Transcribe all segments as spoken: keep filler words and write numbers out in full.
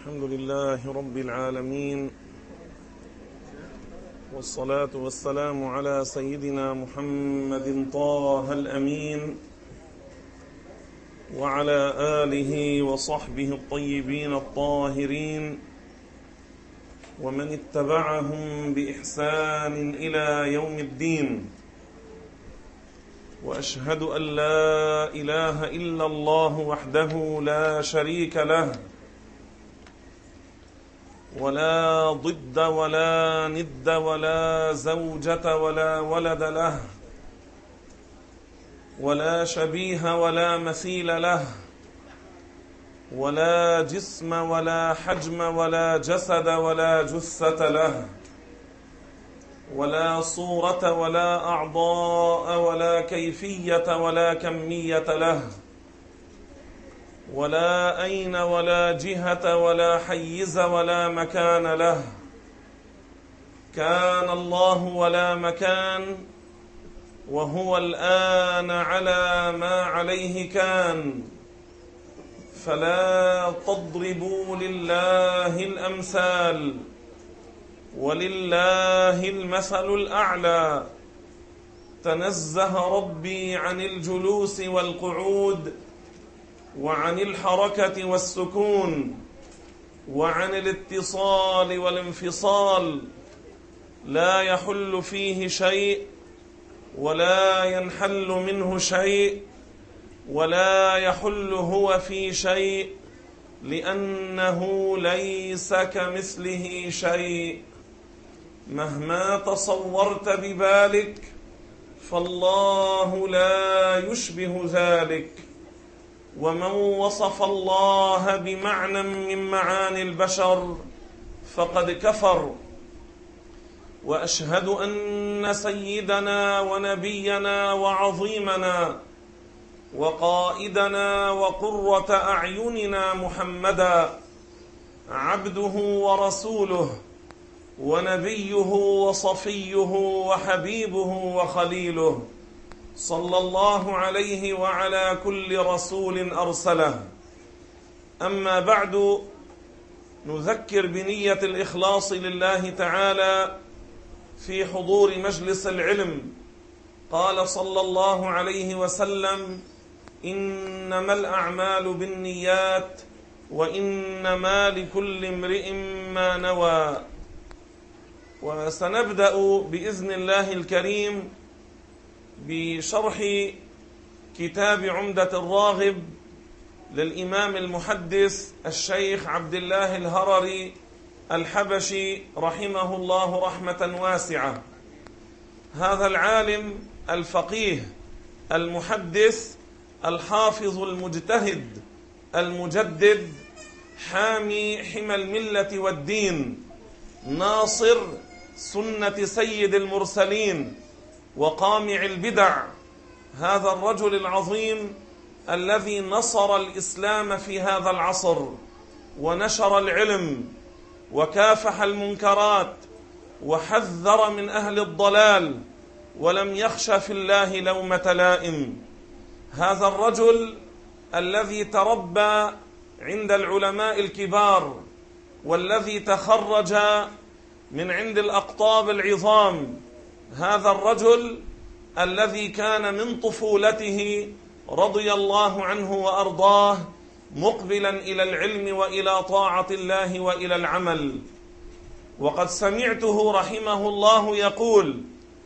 الحمد لله رب العالمين، والصلاة والسلام على سيدنا محمد طه الأمين وعلى آله وصحبه الطيبين الطاهرين ومن اتبعهم بإحسان إلى يوم الدين. وأشهد أن لا إله إلا الله وحده لا شريك له، ولا ضد ولا ند ولا زوجة ولا ولد له، ولا شبيه ولا مثيل له، ولا جسم ولا حجم ولا جسد ولا جثة له، ولا صورة ولا أعضاء ولا كيفية ولا كمية له، ولا أين ولا جهة ولا حيز ولا مكان له. كان الله ولا مكان، وهو الآن على ما عليه كان. فلا تضربوا لله الأمثال، ولله المثل الأعلى. تنزه ربي عن الجلوس والقعود، وعن الحركة والسكون، وعن الاتصال والانفصال. لا يحل فيه شيء، ولا ينحل منه شيء، ولا يحل هو في شيء، لأنه ليس كمثله شيء. مهما تصورت ببالك فالله لا يشبه ذلك. ومن وصف الله بمعنى من معاني البشر فقد كفر. وأشهد أن سيدنا ونبينا وعظيمنا وقائدنا وقرة أعيننا محمدا عبده ورسوله ونبيه وصفيه وحبيبه وخليله، صلى الله عليه وعلى كل رسول أرسله. أما بعد، نذكر بنية الإخلاص لله تعالى في حضور مجلس العلم. قال صلى الله عليه وسلم: إنما الأعمال بالنيات، وإنما لكل امرئ ما نوى. وسنبدأ بإذن الله الكريم بشرح كتاب عمدة الراغب للإمام المحدث الشيخ عبد الله الهرري الحبشي رحمه الله رحمة واسعة. هذا العالم الفقيه المحدث الحافظ المجتهد المجدد، حامي حمى الملة والدين، ناصر سنة سيد المرسلين وقامع البدع. هذا الرجل العظيم الذي نصر الإسلام في هذا العصر، ونشر العلم، وكافح المنكرات، وحذر من أهل الضلال، ولم يخش في الله لومة لائم. هذا الرجل الذي تربى عند العلماء الكبار، والذي تخرج من عند الأقطاب العظام. هذا الرجل الذي كان من طفولته رضي الله عنه وأرضاه مقبلا إلى العلم وإلى طاعة الله وإلى العمل. وقد سمعته رحمه الله يقول: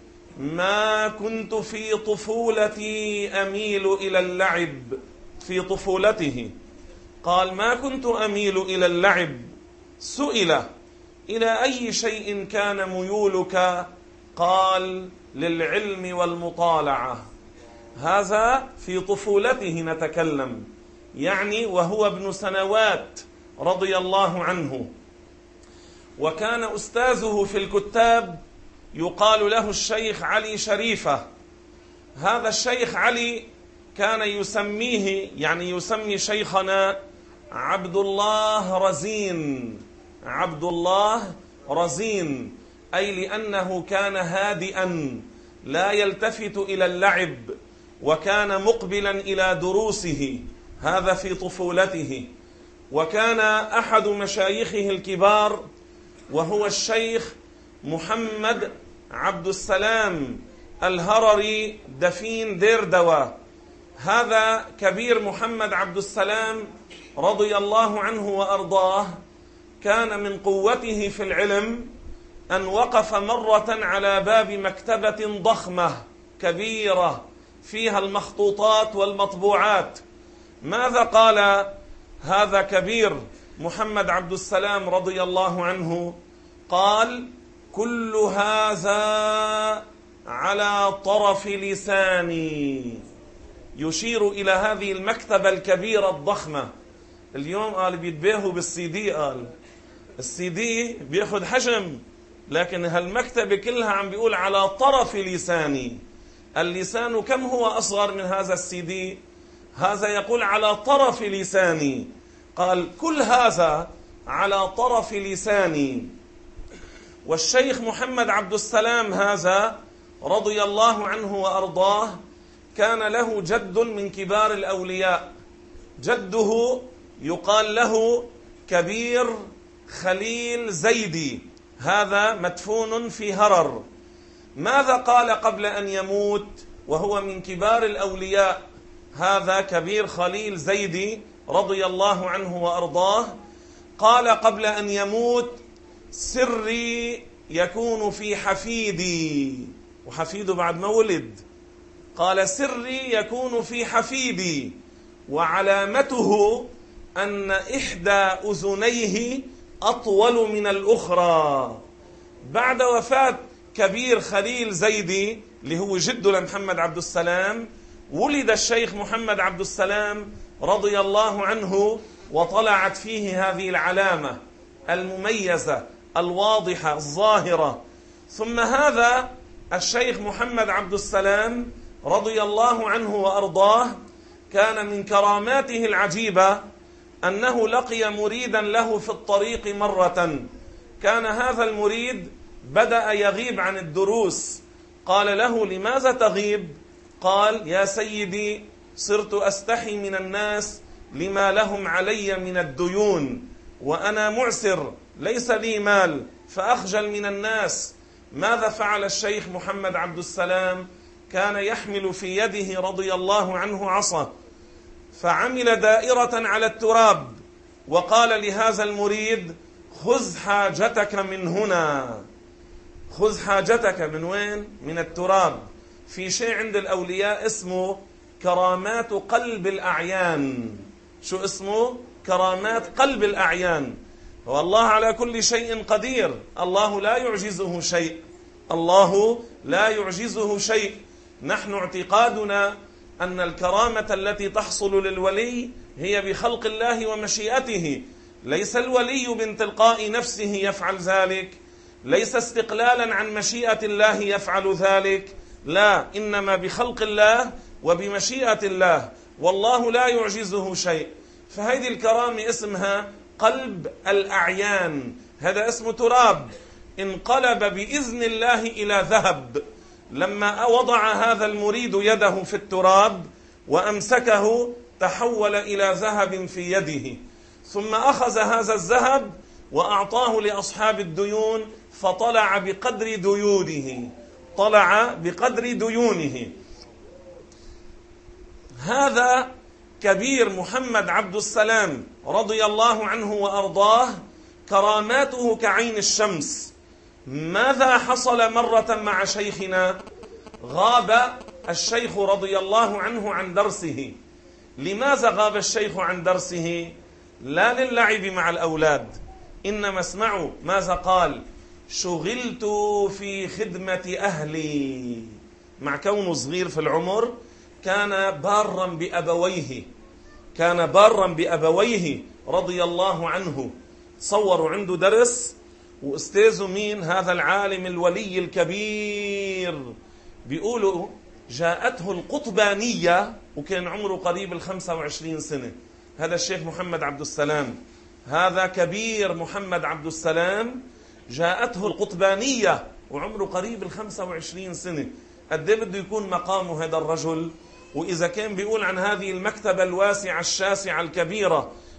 ما كنت في طفولتي أميل إلى اللعب. في طفولته قال: ما كنت أميل إلى اللعب. سئل: إلى أي شيء كان ميولك؟ قال: للعلم والمطالعة. هذا في طفولته نتكلم، يعني وهو ابن سنوات رضي الله عنه. وكان أستاذه في الكتاب يقال له الشيخ علي شريفة. هذا الشيخ علي كان يسميه، يعني يسمي شيخنا عبد الله رزين. عبد الله رزين، أي لأنه كان هادئا لا يلتفت إلى اللعب، وكان مقبلا إلى دروسه. هذا في طفولته. وكان أحد مشايخه الكبار وهو الشيخ محمد عبد السلام الهرري دفين ديردوى. هذا كبير محمد عبد السلام رضي الله عنه وأرضاه كان من قوته في العلم أن وقف مرة على باب مكتبة ضخمة كبيرة فيها المخطوطات والمطبوعات. ماذا قال هذا كبير محمد عبد السلام رضي الله عنه؟ قال: كل هذا على طرف لساني، يشير إلى هذه المكتبة الكبيرة الضخمة. اليوم قال بيتباهوا بالسي دي، قال السي دي بياخد حجم، لكن هالمكتبة كلها عم بيقول على طرف لساني. اللسان كم هو أصغر من هذا السي دي؟ هذا يقول على طرف لساني. قال: كل هذا على طرف لساني. والشيخ محمد عبد السلام هذا رضي الله عنه وأرضاه كان له جد من كبار الأولياء، جده يقال له كبير خليل زيدي، هذا مدفون في هرر. ماذا قال قبل أن يموت وهو من كبار الأولياء هذا كبير خليل زيدي رضي الله عنه وأرضاه؟ قال قبل أن يموت: سري يكون في حفيدي. وحفيده بعد ما ولد. قال: سري يكون في حفيدي، وعلامته أن إحدى أذنيه أطول من الأخرى. بعد وفاة كبير خليل زيدي اللي هو جده لمحمد عبد السلام، ولد الشيخ محمد عبد السلام رضي الله عنه، وطلعت فيه هذه العلامة المميزة الواضحة الظاهرة. ثم هذا الشيخ محمد عبد السلام رضي الله عنه وأرضاه كان من كراماته العجيبة أنه لقي مريدا له في الطريق مرة. كان هذا المريد بدأ يغيب عن الدروس. قال له: لماذا تغيب؟ قال: يا سيدي، صرت أستحي من الناس لما لهم علي من الديون، وأنا معسر ليس لي مال، فأخجل من الناس. ماذا فعل الشيخ محمد عبد السلام؟ كان يحمل في يده رضي الله عنه عصا، فعمل دائرة على التراب وقال لهذا المريد: خذ حاجتك من هنا. خذ حاجتك من وين؟ من التراب. في شيء عند الأولياء اسمه كرامات قلب الأعيان. شو اسمه؟ كرامات قلب الأعيان. والله على كل شيء قدير، الله لا يعجزه شيء، الله لا يعجزه شيء. نحن اعتقادنا أن الكرامة التي تحصل للولي هي بخلق الله ومشيئته. ليس الولي من تلقاء نفسه يفعل ذلك، ليس استقلالا عن مشيئة الله يفعل ذلك، لا، إنما بخلق الله وبمشيئة الله، والله لا يعجزه شيء. فهذه الكرامة اسمها قلب الأعيان، هذا اسمه تراب، انقلب بإذن الله إلى ذهب. لما وضع هذا المريد يده في التراب وأمسكه تحول إلى ذهب في يده، ثم أخذ هذا الذهب وأعطاه لأصحاب الديون، فطلع بقدر ديونه، طلع بقدر ديونه. هذا كبير محمد عبد السلام رضي الله عنه وأرضاه كراماته كعين الشمس. ماذا حصل مرة مع شيخنا؟ غاب الشيخ رضي الله عنه عن درسه. لماذا غاب الشيخ عن درسه؟ لا للعب مع الأولاد، إنما اسمعوا ماذا قال: شغلت في خدمة أهلي. مع كونه صغير في العمر كان بارا بأبويه، كان بارا بأبويه رضي الله عنه. تصوروا عنده درس وأستاذه مين؟ هذا العالم الولي الكبير. بيقولوا جاءته القطبانية وكان عمره قريب الخمسة وعشرين سنة. هذا الشيخ محمد عبد السلام، هذا كبير محمد عبد السلام، جاءته القطبانية وعمره قريب الخمسة وعشرين سنة. قد ايه بده يكون مقامه هذا الرجل؟ وإذا كان بيقول عن هذه المكتبة الواسعة الشاسعة الكبيرة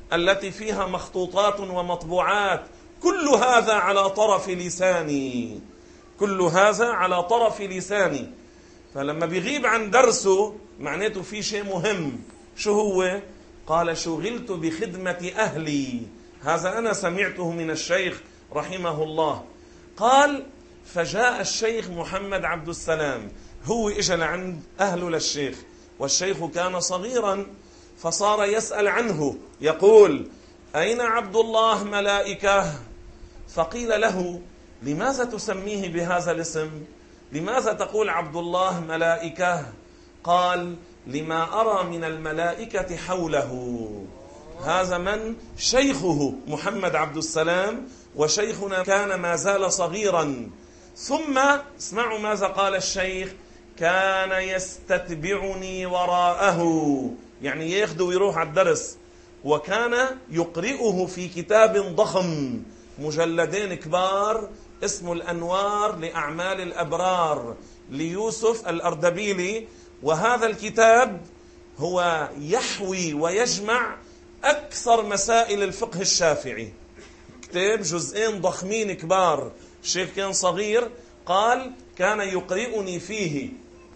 التي فيها مخطوطات ومطبوعات، كل هذا على طرف لساني، كل هذا على طرف لساني. فلما بيغيب عن درسه معناته في شيء مهم. شو هو؟ قال شغلت بخدمة أهلي. هذا أنا سمعته من الشيخ رحمه الله. قال فجاء الشيخ محمد عبد السلام، هو إجا لعند أهله للشيخ، والشيخ كان صغيرا، فصار يسأل عنه يقول أين عبد الله ملائكة؟ فقيل له لماذا تسميه بهذا الاسم؟ لماذا تقول عبد الله ملائكة؟ قال لما أرى من الملائكة حوله. هذا من؟ شيخه محمد عبد السلام، وشيخنا كان ما زال صغيرا. ثم اسمعوا ماذا قال الشيخ: كان يستتبعني وراءه، يعني ياخذ ويروح على الدرس، وكان يقرئه في كتاب ضخم، مجلدين كبار، اسمه الأنوار لأعمال الأبرار ليوسف الأردبيلي. وهذا الكتاب هو يحوي ويجمع أكثر مسائل الفقه الشافعي. كتاب جزئين ضخمين كبار. الشيخ كان صغير، قال كان يقرئني فيه.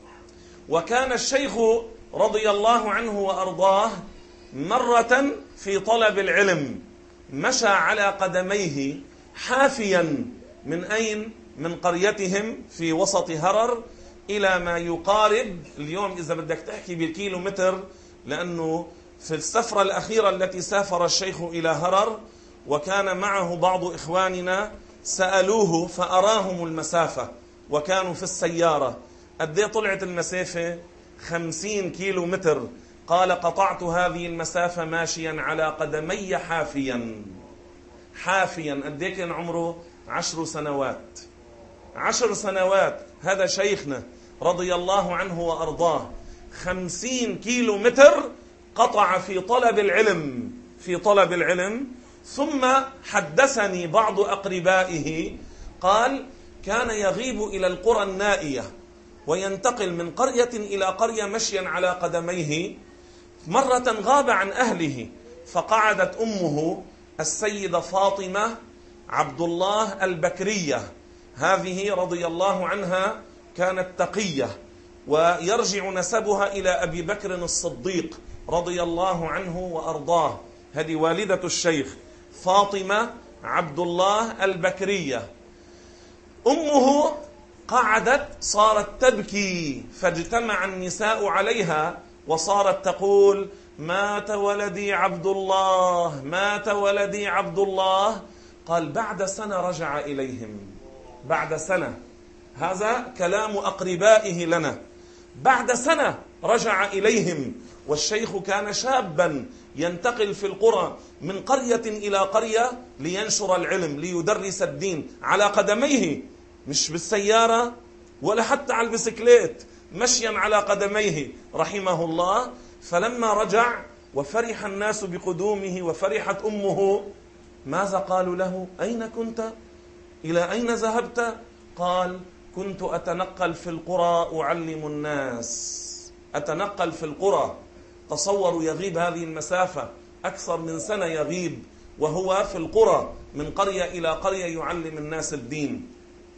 وكان الشيخ رضي الله عنه وأرضاه مرة في طلب العلم مشى على قدميه حافيا من أين؟ من قريتهم في وسط هرر إلى ما يقارب اليوم إذا بدك تحكي بالكيلو متر، لأنه في السفرة الأخيرة التي سافر الشيخ إلى هرر وكان معه بعض إخواننا سألوه فأراهم المسافة، وكانوا في السيارة. قد طلعت المسافة؟ خمسين كيلو متر. قال قطعت هذه المسافة ماشيا على قدمي حافيا. حافيا. قد كان عمره؟ عشر سنوات. عشر سنوات. هذا شيخنا رضي الله عنه وأرضاه، خمسين كيلو متر قطع في طلب العلم، في طلب العلم. ثم حدثني بعض أقربائه قال كان يغيب إلى القرى النائية وينتقل من قرية إلى قرية مشيا على قدميه. مرة غاب عن أهله، فقعدت أمه السيدة فاطمة عبد الله البكرية، هذه رضي الله عنها كانت تقية، ويرجع نسبها إلى أبي بكر الصديق رضي الله عنه وأرضاه. هذه والدة الشيخ فاطمة عبد الله البكرية. أمه قعدت صارت تبكي، فاجتمع النساء عليها وصارت تقول مات ولدي عبد الله، مات ولدي عبد الله. قال بعد سنة رجع إليهم، بعد سنة. هذا كلام أقربائه لنا. بعد سنة رجع إليهم، والشيخ كان شابا ينتقل في القرى من قرية إلى قرية لينشر العلم، ليدرس الدين على قدميه، مش بالسيارة ولا حتى على البسكليت، مشيا على قدميه رحمه الله. فلما رجع وفرح الناس بقدومه وفرحت أمه، ماذا قالوا له؟ أين كنت؟ إلى أين ذهبت؟ قال كنت أتنقل في القرى أعلم الناس. أتنقل في القرى. تصوروا يغيب هذه المسافة، أكثر من سنة يغيب وهو في القرى من قرية إلى قرية يعلم الناس الدين.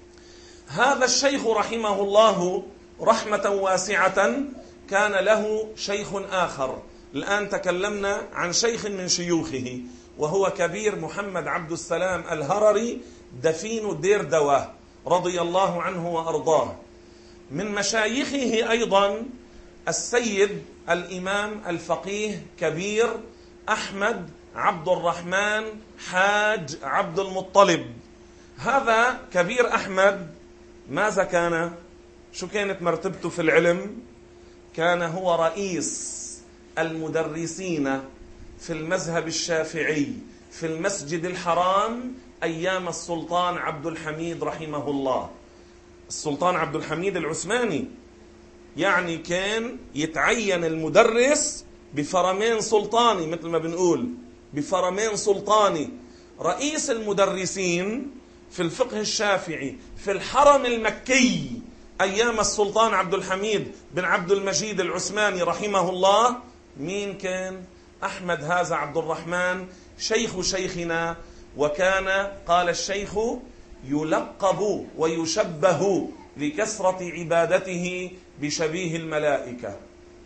هذا الشيخ رحمه الله رحمة واسعة كان له شيخ آخر. الآن تكلمنا عن شيخ من شيوخه، وهو كبير محمد عبد السلام الهرري دفين دير دواه رضي الله عنه وأرضاه. من مشايخه أيضا السيد الإمام الفقيه كبير أحمد عبد الرحمن حاج عبد المطلب. هذا كبير أحمد ماذا كان؟ شو كانت مرتبته في العلم؟ كان هو رئيس المدرسين في المذهب الشافعي في المسجد الحرام أيام السلطان عبد الحميد رحمه الله. السلطان عبد الحميد العثماني، يعني كان يتعين المدرس بفرمان سلطاني، مثل ما بنقول بفرمان سلطاني. رئيس المدرسين في الفقه الشافعي في الحرم المكي أيام السلطان عبد الحميد بن عبد المجيد العثماني رحمه الله، مين كان؟ أحمد هذا عبد الرحمن شيخ شيخنا، وكان قال الشيخ يلقب ويشبه لكثرة عبادته بشبيه الملائكة،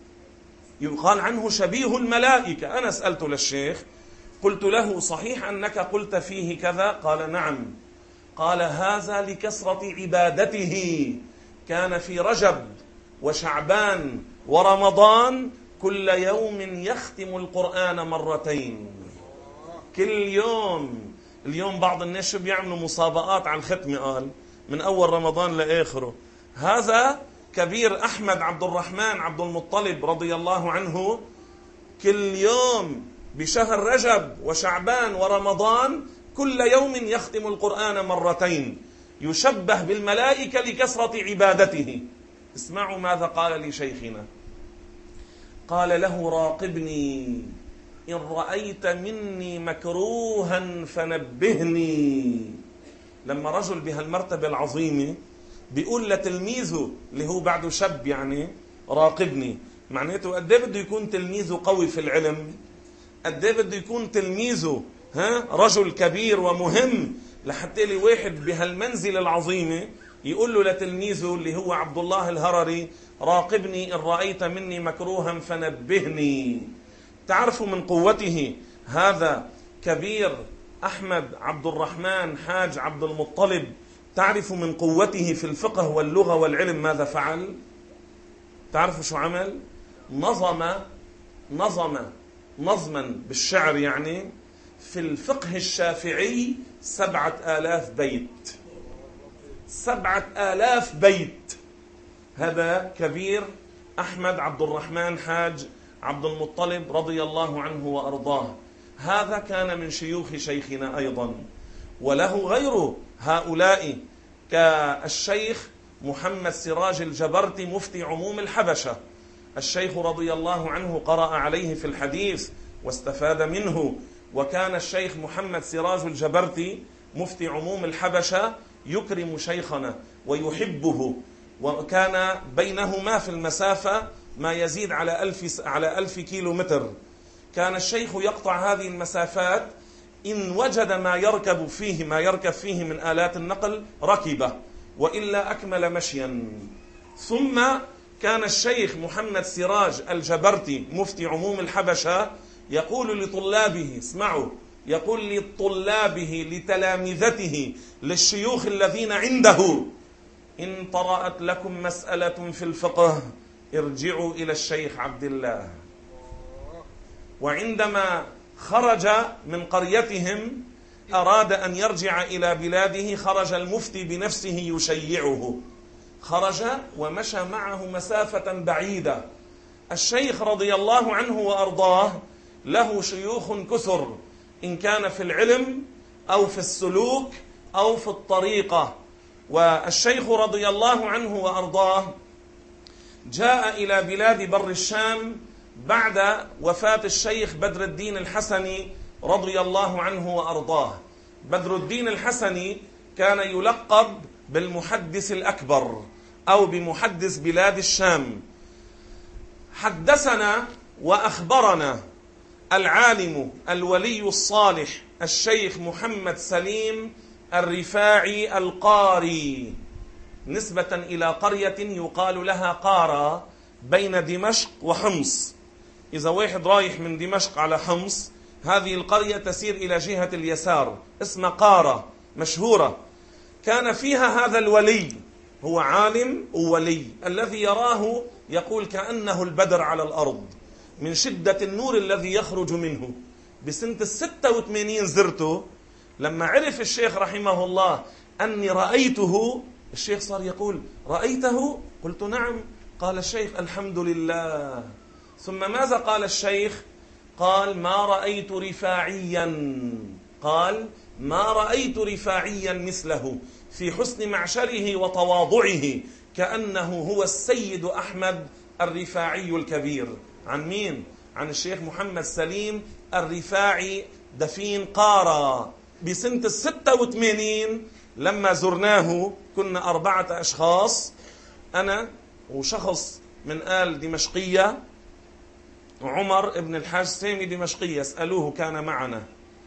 يقال عنه شبيه الملائكة. أنا سألت للشيخ قلت له صحيح أنك قلت فيه كذا؟ قال نعم. قال هذا لكثرة عبادته، كان في رجب وشعبان ورمضان كل يوم يختم القرآن مرتين، كل يوم. اليوم بعض الناس شو بيعملوا مسابقات على الختمة، قال من أول رمضان لآخره. هذا كبير أحمد عبد الرحمن عبد المطلب رضي الله عنه كل يوم بشهر رجب وشعبان ورمضان كل يوم يختم القرآن مرتين، يشبه بالملائكة لكثرة عبادته. اسمعوا ماذا قال لي شيخنا. قال له راقبني إن رأيت مني مكروها فنبهني. لما رجل بهالمرتبة العظيمة بيقول لتلميذه اللي هو بعده شاب يعني راقبني، معناته قد ايه بده يكون تلميذه قوي في العلم، قد ايه بده يكون تلميذه ها رجل كبير ومهم، لحتى لي واحد بهالمنزلة العظيمة يقول له لتلميذه اللي هو عبد الله الهرري راقبني إن رأيت مني مكروها فنبهني. تعرفوا من قوته هذا كبير أحمد عبد الرحمن حاج عبد المطلب، تعرفوا من قوته في الفقه واللغة والعلم ماذا فعل؟ تعرفوا شو عمل؟ نظم نظم نظما بالشعر يعني في الفقه الشافعي سبعة آلاف بيت، سبعة آلاف بيت. هذا كبير أحمد عبد الرحمن حاج عبد المطلب رضي الله عنه وأرضاه. هذا كان من شيوخ شيخنا أيضا، وله غير هؤلاء كالشيخ محمد سراج الجبرتي مفتي عموم الحبشة. الشيخ رضي الله عنه قرأ عليه في الحديث واستفاد منه، وكان الشيخ محمد سراج الجبرتي مفتي عموم الحبشة يكرم شيخنا ويحبه، وكان بينهما في المسافة ما يزيد على ألف على ألف كيلو متر. كان الشيخ يقطع هذه المسافات إن وجد ما يركب فيه ما يركب فيه من آلات النقل ركبه، وإلا أكمل مشيا. ثم كان الشيخ محمد سراج الجبرتي مفتي عموم الحبشة يقول لطلابه، اسمعوا، يقول لطلابه لتلامذته للشيوخ الذين عنده: إن طرأت لكم مسألة في الفقه ارجعوا إلى الشيخ عبد الله. وعندما خرج من قريتهم أراد أن يرجع إلى بلاده، خرج المفتي بنفسه يشيعه، خرج ومشى معه مسافة بعيدة. الشيخ رضي الله عنه وأرضاه له شيوخ كثر، إن كان في العلم أو في السلوك أو في الطريقة. والشيخ رضي الله عنه وأرضاه جاء إلى بلاد بر الشام بعد وفاة الشيخ بدر الدين الحسني رضي الله عنه وأرضاه. بدر الدين الحسني كان يلقب بالمحدث الأكبر أو بمحدث بلاد الشام. حدثنا وأخبرنا العالم الولي الصالح الشيخ محمد سليم الرفاعي القاري، نسبة إلى قرية يقال لها قارة بين دمشق وحمص. إذا واحد رايح من دمشق على حمص، هذه القرية تسير إلى جهة اليسار، اسمها قارة مشهورة. كان فيها هذا الولي، هو عالم وولي، الذي يراه يقول كأنه البدر على الأرض من شدة النور الذي يخرج منه. بسنة الستة وثمانين زرته، لما عرف الشيخ رحمه الله أني رأيته، الشيخ صار يقول: رأيته؟ قلت نعم. قال الشيخ: الحمد لله. ثم ماذا قال الشيخ؟ قال: ما رأيت رفاعيا قال ما رأيت رفاعيا مثله في حسن معشره وتواضعه، كأنه هو السيد أحمد الرفاعي الكبير. عن مين؟ عن الشيخ محمد سليم الرفاعي دفين قارة. بسنة الستة وثمانين لما زرناه كنا أربعة أشخاص، أنا وشخص من آل دمشقية عمر بن الحاج سامي دمشقي يسألوه كان معنا،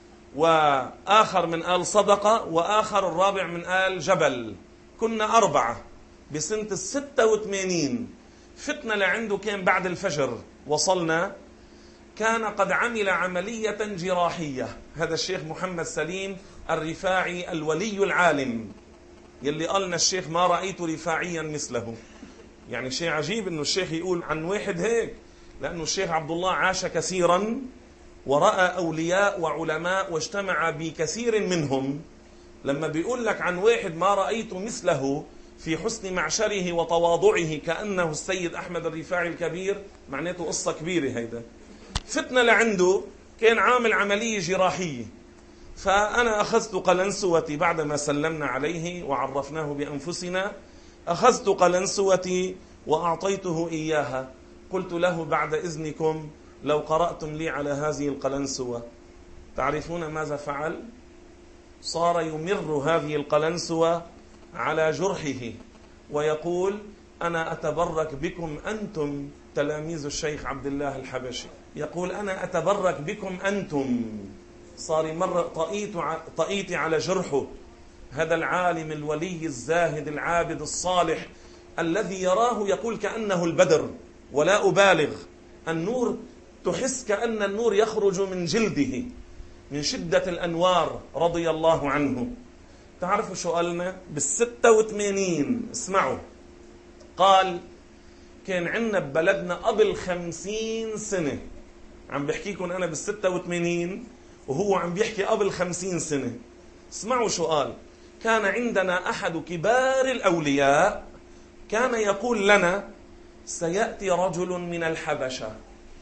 وآخر من آل صدقة، وآخر الرابع من آل جبل. كنا أربعة بسنة الستة وثمانين. فتنا لعنده كان بعد الفجر، وصلنا كان قد عمل عملية جراحية. هذا الشيخ محمد سليم الرفاعي الولي العالم، يلي قالنا الشيخ ما رأيت رفاعيا مثله. يعني شيء عجيب انه الشيخ يقول عن واحد هيك، لأنه الشيخ عبد الله عاش كثيرا ورأى أولياء وعلماء واجتمع بكثير منهم. لما بيقول لك عن واحد ما رأيت مثله في حسن معشره وتواضعه كأنه السيد أحمد الرفاعي الكبير، معناته قصة كبيرة. هيدا فتنة لعنده كان عامل عملية جراحية، فأنا أخذت قلنسوتي بعدما سلمنا عليه وعرفناه بأنفسنا، أخذت قلنسوتي وأعطيته إياها. قلت له بعد إذنكم لو قرأتم لي على هذه القلنسوة. تعرفون ماذا فعل؟ صار يمر هذه القلنسوة على جرحه ويقول أنا أتبرك بكم أنتم تلاميذ الشيخ عبد الله الحبشي. يقول أنا أتبرك بكم أنتم. صار يمر طئيتي على جرحه. هذا العالم الولي الزاهد العابد الصالح الذي يراه يقول كأنه البدر، ولا أبالغ، النور تحس كأن النور يخرج من جلده من شدة الأنوار، رضي الله عنه. تعرفوا شو قالنا بالستة وثمانين؟ اسمعوا، قال كان عندنا ببلدنا قبل خمسين سنة. عم بحكيكم أنا بالستة وثمانين وهو عم بيحكي قبل خمسين سنة. اسمعوا شو قال. كان عندنا أحد كبار الأولياء كان يقول لنا سيأتي رجل من الحبشة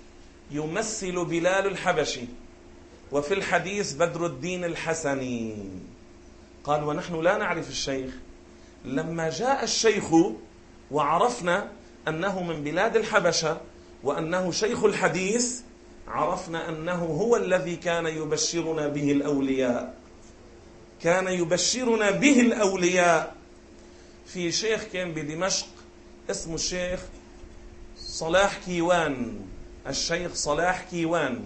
يمثل بلال الحبشي، وفي الحديث بدر الدين الحسني. قال ونحن لا نعرف الشيخ. لما جاء الشيخ وعرفنا أنه من بلاد الحبشة وأنه شيخ الحديث، عرفنا أنه هو الذي كان يبشرنا به الأولياء. كان يبشرنا به الأولياء. في شيخ كان بدمشق اسمه الشيخ صلاح كيوان، الشيخ صلاح كيوان.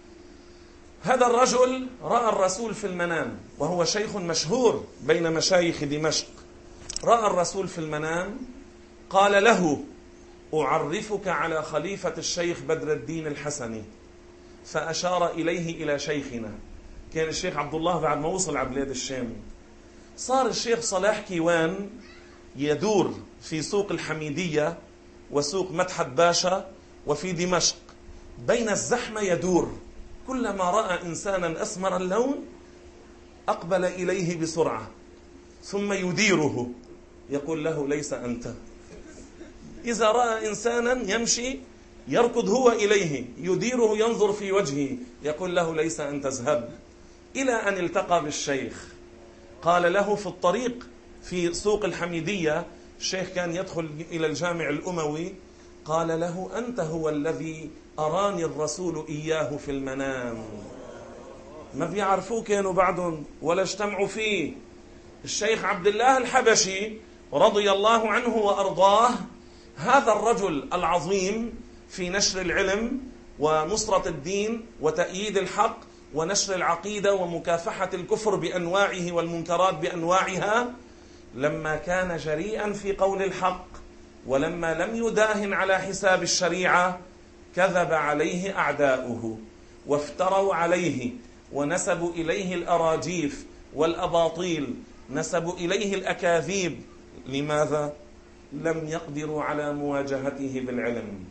هذا الرجل رأى الرسول في المنام، وهو شيخ مشهور بين مشايخ دمشق. رأى الرسول في المنام، قال له أعرفك على خليفة الشيخ بدر الدين الحسني، فأشار إليه إلى شيخنا. كان الشيخ عبد الله بعد ما وصل على بلاد الشام. صار الشيخ صلاح كيوان يدور في سوق الحميدية وسوق مدحت باشا وفي دمشق، بين الزحمة يدور. كلما رأى إنسانا أسمر اللون أقبل إليه بسرعة ثم يديره، يقول له ليس أنت. إذا رأى إنسانا يمشي يركض هو إليه يديره، ينظر في وجهه يقول له ليس أنت، اذهب. إلى أن التقى بالشيخ. قال له في الطريق في سوق الحميدية، الشيخ كان يدخل إلى الجامع الأموي، قال له أنت هو الذي أراني الرسول إياه في المنام. ما بيعرفوه كانوا بعدهم ولا اجتمعوا فيه. الشيخ عبد الله الحبشي رضي الله عنه وأرضاه، هذا الرجل العظيم في نشر العلم ونصرة الدين وتأييد الحق ونشر العقيدة ومكافحة الكفر بأنواعه والمنكرات بأنواعها، لما كان جريئا في قول الحق ولما لم يداهن على حساب الشريعة، كذب عليه أعداؤه وافتروا عليه ونسبوا إليه الأراجيف والأباطيل، نسبوا إليه الأكاذيب. لماذا؟ لم يقدروا على مواجهته بالعلم.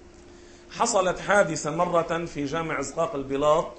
حصلت حادثة مرة في جامع زقاق البلاط.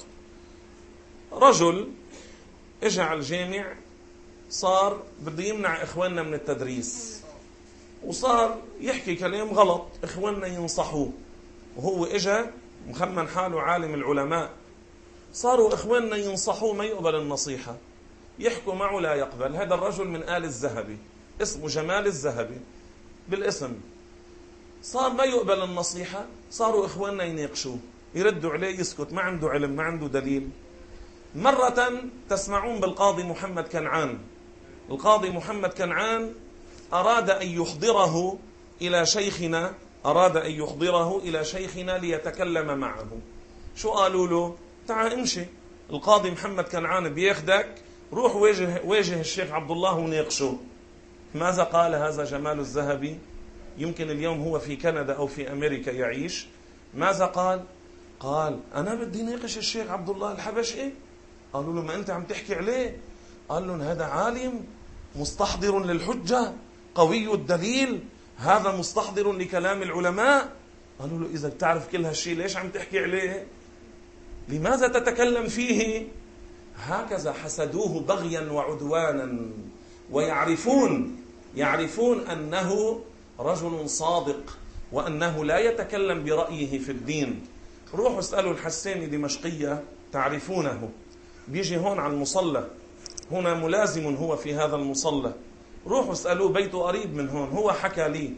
رجل اجى على الجامع، صار بده يمنع إخواننا من التدريس، وصار يحكي كلام غلط، إخواننا ينصحوه، وهو اجى مخمن حاله عالم العلماء. صاروا إخواننا ينصحوه ما يقبل النصيحة، يحكوا معه لا يقبل. هذا الرجل من آل الذهبي، اسمه جمال الذهبي بالاسم. صار ما يقبل النصيحة، صاروا إخواننا يناقشوه، يردوا عليه، يسكت، ما عنده علم، ما عنده دليل. مرة تسمعون بالقاضي محمد كنعان. القاضي محمد كنعان أراد أن يحضره إلى شيخنا، أراد أن يحضره إلى شيخنا ليتكلم معه. شو قالوا له؟ تعال امشي، القاضي محمد كنعان بياخدك، روح واجه, واجه الشيخ عبد الله وناقشه. ماذا قال هذا جمال الذهبي؟ يمكن اليوم هو في كندا أو في أمريكا يعيش. ماذا قال؟ قال أنا بدي ناقش الشيخ عبد الله الحبشي. قالوا له ما أنت عم تحكي عليه؟ قال لهم هذا عالم مستحضر للحجة قوي الدليل، هذا مستحضر لكلام العلماء. قالوا له إذا بتعرف كل هالشيء ليش عم تحكي عليه؟ لماذا تتكلم فيه؟ هكذا حسدوه بغيا وعدوانا، ويعرفون يعرفون أنه رجل صادق وأنه لا يتكلم برأيه في الدين. روحوا اسألوا الحساني دمشقية تعرفونه، بيجي هون على المصلى، هنا ملازم هو في هذا المصلى، روحوا اسألوه، بيته قريب من هون. هو حكى لي،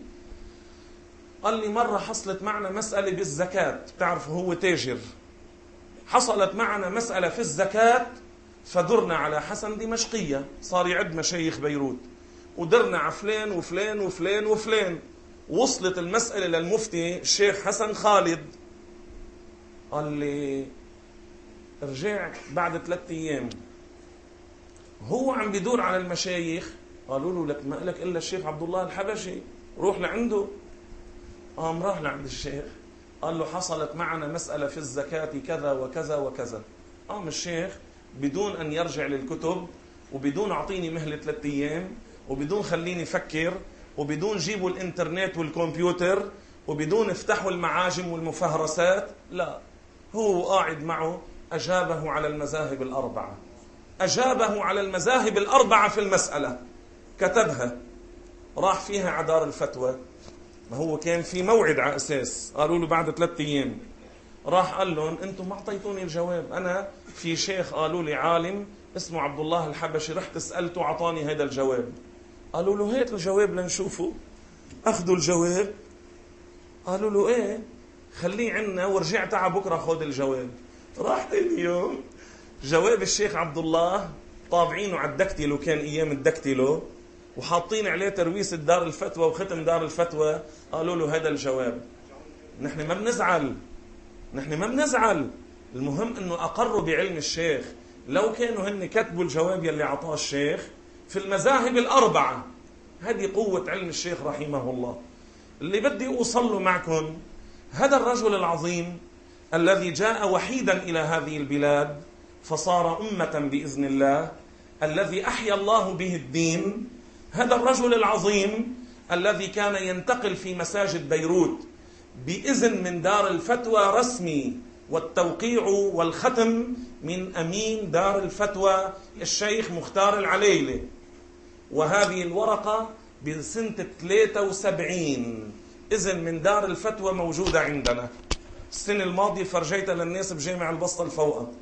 قال لي مرة حصلت معنا مسألة بالزكاة، بتعرفوا هو تاجر، حصلت معنا مسألة في الزكاة، فدرنا على حسن دمشقية، صار يعد مشايخ بيروت، ودرنا على فلان وفلان وفلان وفلان، وصلت المسألة للمفتي الشيخ حسن خالد. قال لي رجع بعد ثلاثة أيام، هو عم بدور على المشايخ، قالوا له لك ما لك إلا الشيخ عبد الله الحبشي، روح لعنده. قام راح لعند الشيخ، قال له حصلت معنا مسألة في الزكاة كذا وكذا وكذا. قام الشيخ بدون أن يرجع للكتب، وبدون أعطيني مهلة ثلاثة أيام، وبدون خليني فكر، وبدون جيبوا الإنترنت والكمبيوتر، وبدون افتحوا المعاجم والمفهرسات، لا، هو قاعد معه أجابه على المذاهب الأربعة، أجابه على المذاهب الأربعة في المسألة، كتبها، راح فيها على دار الفتوى. ما هو كان في موعد على أساس، قالوا له بعد ثلاثة أيام، راح قال لهم أنتم ما أعطيتوني الجواب، أنا في شيخ قالوا لي عالم اسمه عبد الله الحبشي، رحت سألته عطاني هذا الجواب. قالوا له هات الجواب لنشوفه. أخذوا الجواب، قالوا له إيه خليه عنا ورجع تعال بكرة خذ الجواب. راح ثاني يوم جواب الشيخ عبد الله طابعينه على الدكتيلو، كان أيام الدكتيلو، وحاطين عليه ترويس دار الفتوى وختم دار الفتوى. قالوا له هذا الجواب. نحن ما بنزعل، نحن ما بنزعل، المهم انه اقروا بعلم الشيخ. لو كانوا هن كتبوا الجواب يلي عطاه الشيخ في المذاهب الأربعة، هذه قوة علم الشيخ رحمه الله. اللي بدي أوصله معكم، هذا الرجل العظيم الذي جاء وحيدا إلى هذه البلاد فصار أمة بإذن الله، الذي أحيا الله به الدين، هذا الرجل العظيم الذي كان ينتقل في مساجد بيروت بإذن من دار الفتوى رسمي، والتوقيع والختم من أمين دار الفتوى الشيخ مختار العليلي. وهذه الورقة بسنة ثلاثة وسبعين إذن من دار الفتوى موجودة عندنا. السنة الماضية فرجيتها للناس بجامع البسطة الفوقة.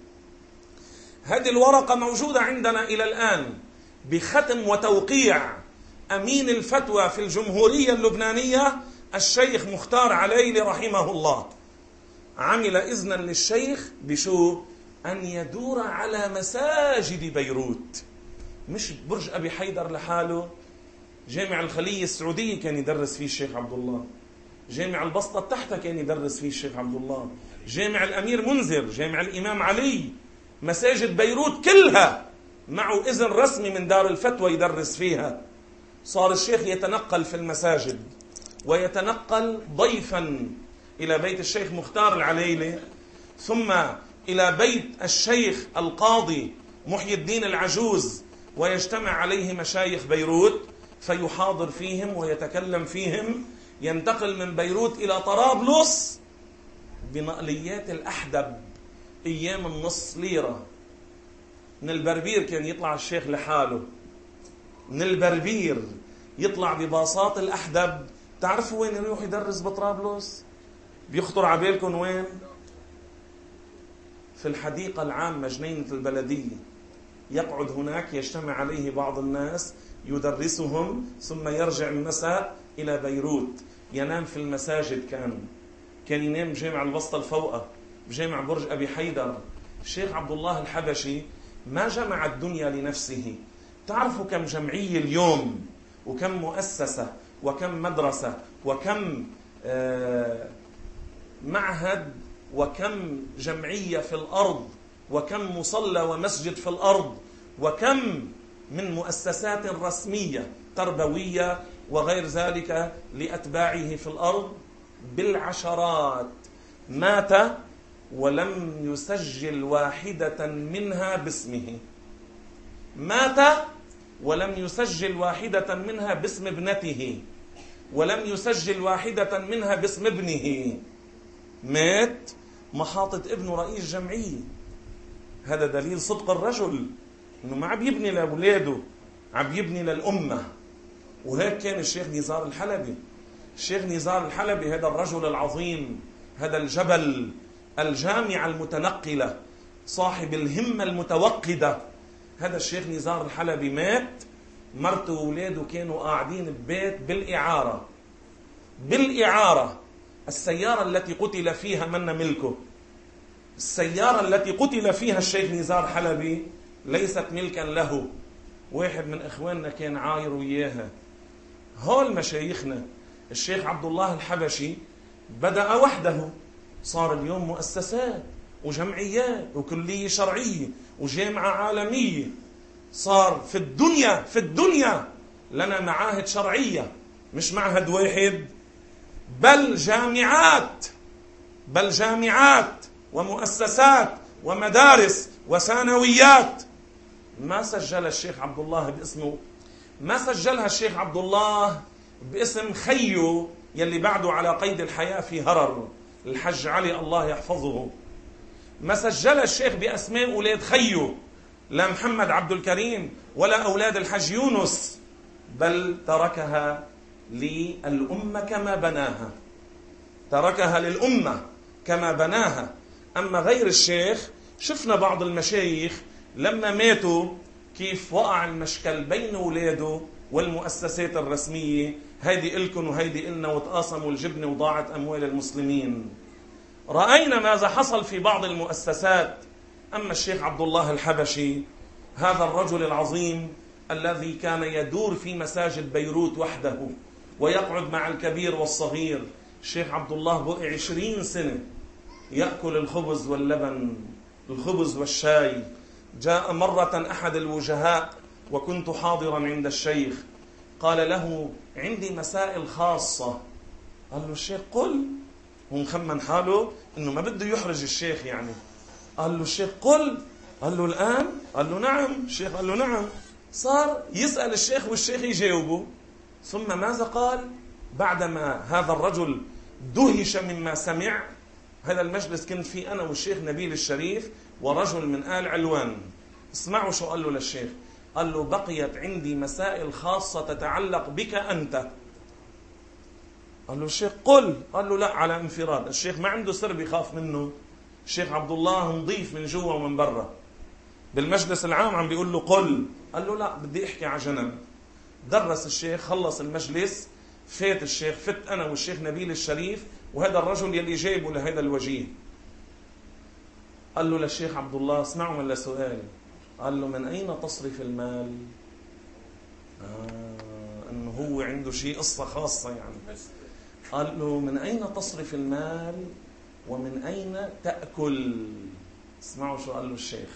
هذه الورقة موجودة عندنا إلى الآن بختم وتوقيع أمين الفتوى في الجمهورية اللبنانية الشيخ مختار عليلي رحمه الله. عمل إذنا للشيخ بشو؟ أن يدور على مساجد بيروت، مش برج أبي حيدر لحاله. جامع الخلية السعودية كان يدرس فيه الشيخ عبد الله، جامع البسطة تحته كان يدرس فيه الشيخ عبد الله، جامع الأمير منذر، جامع الإمام علي، مساجد بيروت كلها معه إذن رسمي من دار الفتوى يدرس فيها. صار الشيخ يتنقل في المساجد، ويتنقل ضيفا إلى بيت الشيخ مختار العليلي، ثم إلى بيت الشيخ القاضي محي الدين العجوز، ويجتمع عليه مشايخ بيروت فيحاضر فيهم ويتكلم فيهم. ينتقل من بيروت إلى طرابلس بنقليات الأحدب أيام النص ليرة. من البربير كان يطلع الشيخ لحاله، من البربير يطلع بباصات الأحدب. تعرفوا وين يروح يدرس بطرابلس؟ بيخطر عبالكم وين؟ في الحديقة العامة جنينة البلدية. يقعد هناك يجتمع عليه بعض الناس يدرسهم، ثم يرجع المساء إلى بيروت ينام في المساجد. كان كان ينام بجامع البسطة الفوقة، بجامع برج أبي حيدر. الشيخ عبد الله الحبشي ما جمع الدنيا لنفسه. تعرفوا كم جمعية اليوم، وكم مؤسسة، وكم مدرسة، وكم معهد وكم جمعية في الأرض وكم مصلى ومسجد في الأرض وكم من مؤسسات رسمية تربوية وغير ذلك لأتباعه في الأرض بالعشرات. مات ولم يسجل واحدة منها باسمه. مات ولم يسجل واحدة منها باسم ابنته، ولم يسجل واحدة منها باسم ابنه. مات محاطة ابنه رئيس جمعية. هذا دليل صدق الرجل، انه ما عم يبني لاولاده، عم يبني للأمة. وهيك كان الشيخ نزار الحلبي. الشيخ نزار الحلبي هذا الرجل العظيم، هذا الجبل، الجامعة المتنقلة، صاحب الهمة المتوقدة. هذا الشيخ نزار الحلبي مات، مرته وولاده كانوا قاعدين ببيت بالإعارة. بالإعارة. السيارة التي قتل فيها من ملكه، السيارة التي قتل فيها الشيخ نزار حلبي ليست ملكا له، واحد من إخواننا كان عاير وياها. هول مشايخنا. الشيخ عبد الله الحبشي بدأ وحده، صار اليوم مؤسسات وجمعيات وكلية شرعية وجامعة عالمية. صار في الدنيا في الدنيا لنا معاهد شرعية، مش معهد واحد، بل جامعات، بل جامعات ومؤسسات ومدارس وثانويات. ما سجل الشيخ عبد الله باسمه، ما سجلها الشيخ عبد الله باسم خيو يلي بعده على قيد الحياة في هرر، الحج علي الله يحفظه. ما سجل الشيخ بأسماء أولاد خيو، لا محمد عبد الكريم ولا أولاد الحج يونس، بل تركها للأمة كما بناها، تركها للأمة كما بناها. أما غير الشيخ، شفنا بعض المشايخ لما ماتوا كيف وقع المشكل بين أولاده والمؤسسات الرسمية، هيدي إلكن وهيدي إلنا، وتقاسموا الجبنة وضاعت أموال المسلمين. رأينا ماذا حصل في بعض المؤسسات. أما الشيخ عبد الله الحبشي، هذا الرجل العظيم الذي كان يدور في مساجد بيروت وحده ويقعد مع الكبير والصغير، الشيخ عبد الله بقي عشرين سنة يأكل الخبز واللبن، الخبز والشاي. جاء مرة أحد الوجهاء وكنت حاضرا عند الشيخ، قال له: عندي مسائل خاصة. قال له: الشيخ قل. هو مخمن حاله انه ما بده يحرج الشيخ يعني. قال له: الشيخ قل. قال له: الآن؟ قال له: نعم. الشيخ قال له: نعم. صار يسأل الشيخ والشيخ يجاوبه. ثم ماذا قال بعدما هذا الرجل دهش مما سمع؟ هذا المجلس كنت فيه أنا والشيخ نبيل الشريف ورجل من آل علوان. اسمعوا شو قال له للشيخ. قال له: بقيت عندي مسائل خاصة تتعلق بك أنت. قال له: الشيخ قل. قال له: لا، على انفراد. الشيخ ما عنده سر بيخاف منه. الشيخ عبد الله نظيف من جوا ومن برا. بالمجلس العام عم بيقول له قل. قال له: لا، بدي احكي على جنب. درس الشيخ، خلص المجلس، فات الشيخ، فت أنا والشيخ نبيل الشريف وهذا الرجل يلي جايبه لهذا الوجيه. قال له للشيخ عبد الله: اسمعوا من لسؤال. قال له: من أين تصرف المال؟ آه أنه هو عنده شيء قصة خاصة يعني. قال له: من أين تصرف المال ومن أين تأكل؟ اسمعوا شو قال له الشيخ.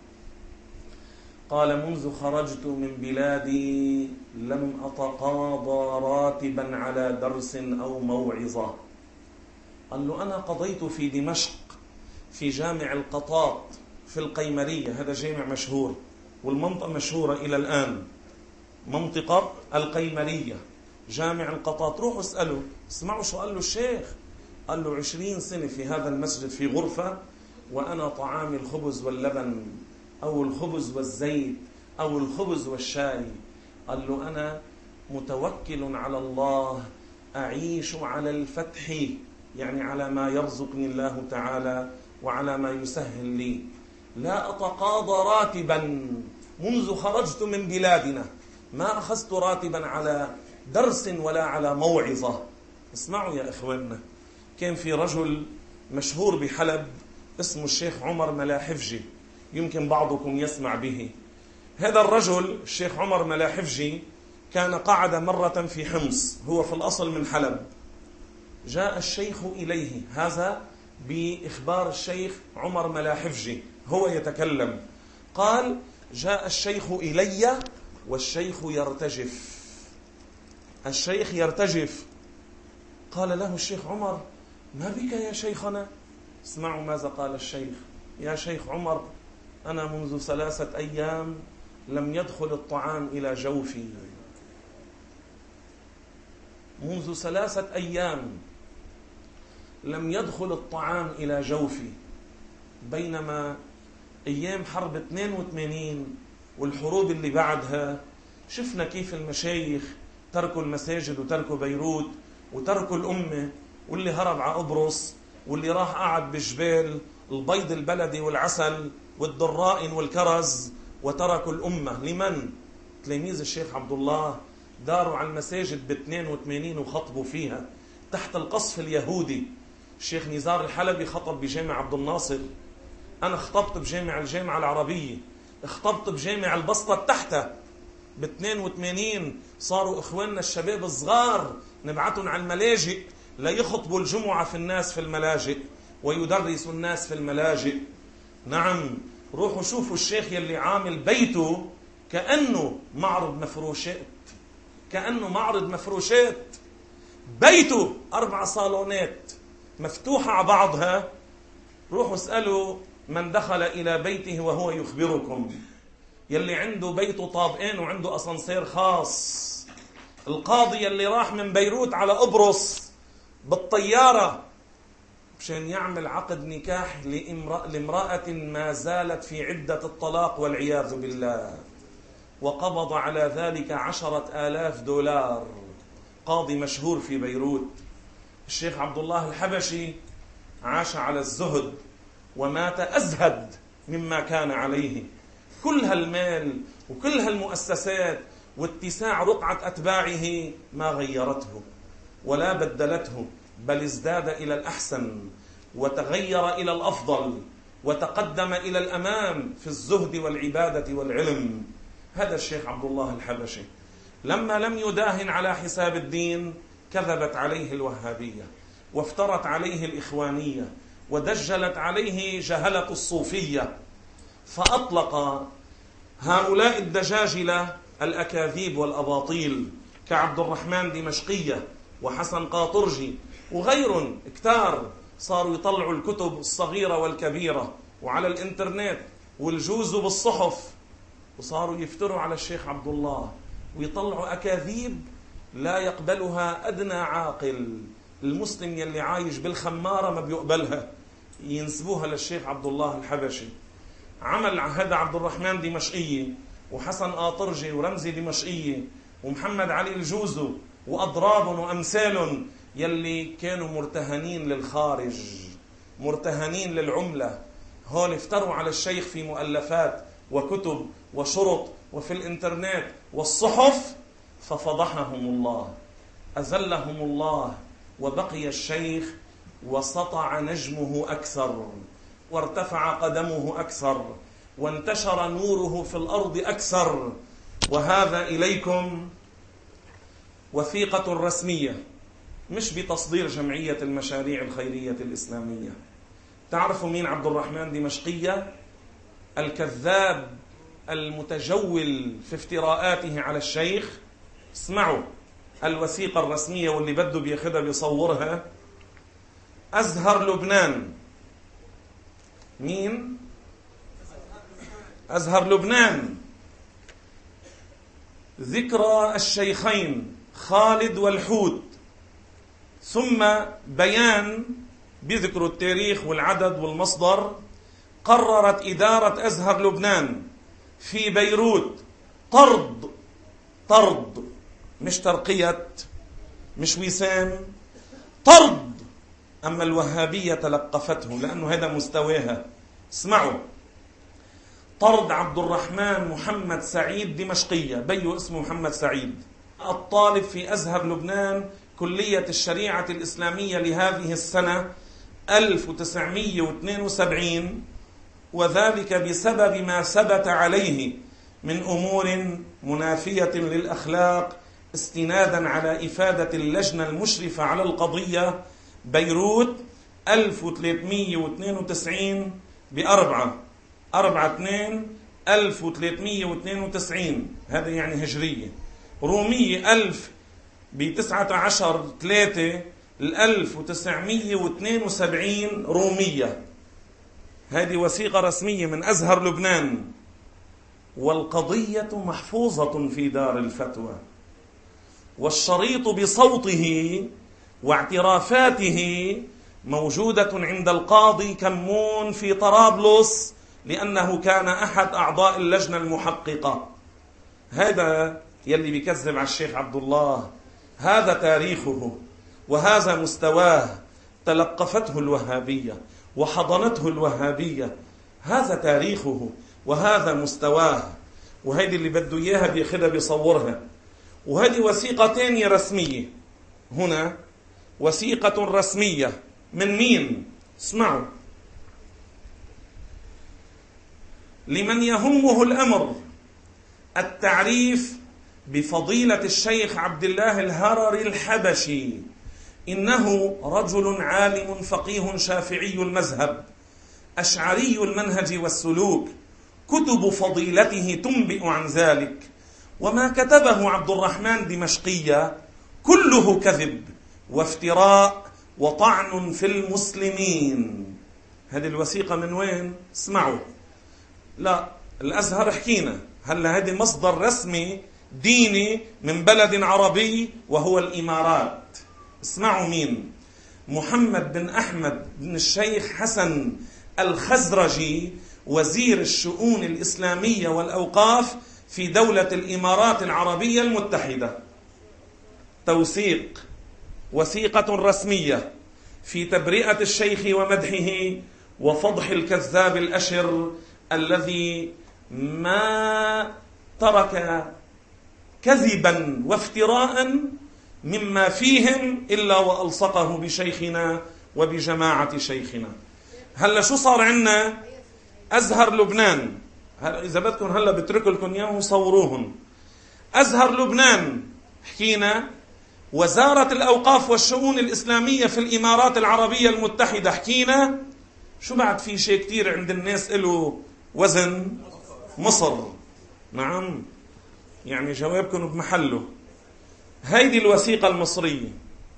قال: منذ خرجت من بلادي لم أتقاضى راتبا على درس أو موعظة. قال له: أنا قضيت في دمشق في جامع القطاط في القيمرية، هذا جامع مشهور والمنطقة مشهورة إلى الآن، منطقة القيمرية، جامع القطاط. روحوا اسألوا. اسمعوا شو قال له الشيخ. قال له: عشرين سنة في هذا المسجد في غرفة، وأنا طعامي الخبز واللبن أو الخبز والزيت أو الخبز والشاي. قال له: أنا متوكل على الله، أعيش على الفتح، يعني على ما يرزقني الله تعالى وعلى ما يسهل لي، لا أتقاضى راتبا. منذ خرجت من بلادنا ما أخذت راتبا على درس ولا على موعظة. اسمعوا يا إخواننا، كان في رجل مشهور بحلب اسمه الشيخ عمر ملاحفجي، يمكن بعضكم يسمع به. هذا الرجل الشيخ عمر ملاحفجي كان قعد مرة في حمص، هو في الأصل من حلب، جاء الشيخ إليه، هذا بإخبار الشيخ عمر ملاحفجي هو يتكلم، قال جاء الشيخ إلي والشيخ يرتجف، الشيخ يرتجف. قال له الشيخ عمر: ما بك يا شيخنا؟ اسمعوا ماذا قال الشيخ: يا شيخ عمر، أنا منذ ثلاثة أيام لم يدخل الطعام إلى جوفي، منذ ثلاثة أيام لم يدخل الطعام إلى جوفي، بينما أيام حرب اثنين وثمانين والحروب اللي بعدها شفنا كيف المشايخ تركوا المساجد وتركوا بيروت وتركوا الأمة، واللي هرب على قبرص واللي راح قعد بالجبال البيض البلدي والعسل والضرائن والكرز، وتركوا الأمة. لمن؟ تلاميذ الشيخ عبد الله داروا على المساجد ب اثنين وثمانين وخطبوا فيها تحت القصف اليهودي. الشيخ نزار الحلبي خطب بجامع عبد الناصر، أنا خطبت بجامع الجامعة العربية، خطبت بجامع البسطة تحتها ب اثنين وثمانين. صاروا إخواننا الشباب الصغار نبعتهم على الملاجئ ليخطبوا الجمعة في الناس في الملاجئ ويدرسوا الناس في الملاجئ. نعم، روحوا شوفوا الشيخ يلي عامل بيته كأنه معرض مفروشات، كأنه معرض مفروشات، بيته أربع صالونات مفتوحة على بعضها. روحوا اسألوا من دخل إلى بيته وهو يخبركم، يلي عنده بيته طابقين وعنده أسانسير خاص. القاضي يلي راح من بيروت على قبرص بالطيارة مشان يعمل عقد نكاح لامرأة ما زالت في عدة الطلاق والعياذ بالله، وقبض على ذلك عشرة آلاف دولار، قاضي مشهور في بيروت. الشيخ عبد الله الحبشي عاش على الزهد ومات أزهد مما كان عليه. كل هالمال وكل هالمؤسسات واتساع رقعة أتباعه ما غيرته ولا بدلته، بل ازداد إلى الأحسن وتغير إلى الأفضل وتقدم إلى الأمام في الزهد والعبادة والعلم. هذا الشيخ عبد الله الحبشي لما لم يداهن على حساب الدين كذبت عليه الوهابية وافترت عليه الإخوانية ودجلت عليه جهلة الصوفية، فأطلق هؤلاء الدجاجلة الأكاذيب والأباطيل كعبد الرحمن دمشقية وحسن قاطرجي وغيرهم كتار، صاروا يطلعوا الكتب الصغيرة والكبيرة وعلى الإنترنت والجوز بالصحف، وصاروا يفتروا على الشيخ عبد الله ويطلعوا أكاذيب لا يقبلها أدنى عاقل. المسلم يلي عايش بالخمارة ما بيقبلها، ينسبوها للشيخ عبد الله الحبشي. عمل هذا عبد الرحمن دمشقية وحسن قاطرجي ورمزي دمشقية ومحمد علي الجوزو وأضراب وأمثال يلي كانوا مرتهنين للخارج، مرتهنين للعملة. هون افتروا على الشيخ في مؤلفات وكتب وشرط وفي الانترنت والصحف، ففضحهم الله، أذلهم الله، وبقي الشيخ وسطع نجمه أكثر وارتفع قدمه أكثر وانتشر نوره في الأرض أكثر. وهذا إليكم وثيقة رسمية، مش بتصدير جمعية المشاريع الخيرية الإسلامية. تعرفوا مين عبد الرحمن دمشقية؟ الكذاب المتجول في افتراءاته على الشيخ. اسمعوا الوثيقة الرسمية، واللي بده بياخدها بيصورها. أزهر لبنان. مين؟ أزهر لبنان. ذكرى الشيخين خالد والحوت، ثم بيان بذكروا التاريخ والعدد والمصدر. قررت إدارة أزهر لبنان في بيروت طرد طرد مش ترقية، مش وسام، طرد. أما الوهابية تلقفته لأنه هذا مستواها. اسمعوا: طرد عبد الرحمن محمد سعيد دمشقية، بيو اسمه محمد سعيد، الطالب في أزهر لبنان كلية الشريعة الإسلامية لهذه السنة ألف وتسعمئة واثنين وسبعين، وذلك بسبب ما ثبت عليه من أمور منافية للأخلاق استنادا على إفادة اللجنة المشرفة على القضية بيروت ألف وثلاثمئة واثنين وتسعين بأربعة أربعة اثنين ألف وثلاثمئة واثنين وتسعين، هذا يعني هجرية. رومية ألف بتسعة عشر ثلاثة الألف وتسعمئة واثنين وسبعين رومية. هذه وثيقة رسمية من أزهر لبنان، والقضية محفوظة في دار الفتوى، والشريط بصوته واعترافاته موجودة عند القاضي كمون في طرابلس، لأنه كان أحد أعضاء اللجنة المحققة. هذا يلي بيكذب على الشيخ عبد الله، هذا تاريخه وهذا مستواه. تلقفته الوهابية وحضنته الوهابية، هذا تاريخه وهذا مستواه. وهذه اللي بده إياها بياخدها بيصورها. وهذه وثيقة تانية رسمية، هنا وثيقة رسمية من مين؟ اسمعوا: لمن يهمه الأمر التعريف بفضيلة الشيخ عبد الله الهرري الحبشي، إنه رجل عالم فقيه شافعي المذهب أشعري المنهج والسلوك، كتب فضيلته تنبئ عن ذلك، وما كتبه عبد الرحمن دمشقية كله كذب وافتراء وطعن في المسلمين. هذه الوثيقة من وين؟ اسمعوا. لا، الأزهر حكينا، هلا هذه مصدر رسمي ديني من بلد عربي وهو الإمارات. اسمعوا مين؟ محمد بن أحمد بن الشيخ حسن الخزرجي، وزير الشؤون الإسلامية والأوقاف في دولة الإمارات العربية المتحدة. توثيق، وثيقة رسمية في تبرئة الشيخ ومدحه وفضح الكذاب الأشر الذي ما ترك كذبا وافتراء مما فيهم إلا وألصقه بشيخنا وبجماعة شيخنا. هلا شو صار عنا؟ أزهر لبنان، هلا إذا بدكم هلا بترك لكم إياهم وصوروهم. أزهر لبنان حكينا، وزارة الأوقاف والشؤون الإسلامية في الإمارات العربية المتحدة حكينا. شو بعد في شيء كتير عند الناس له وزن؟ مصر. نعم، يعني جوابكم بمحله. هيدي الوثيقة المصرية.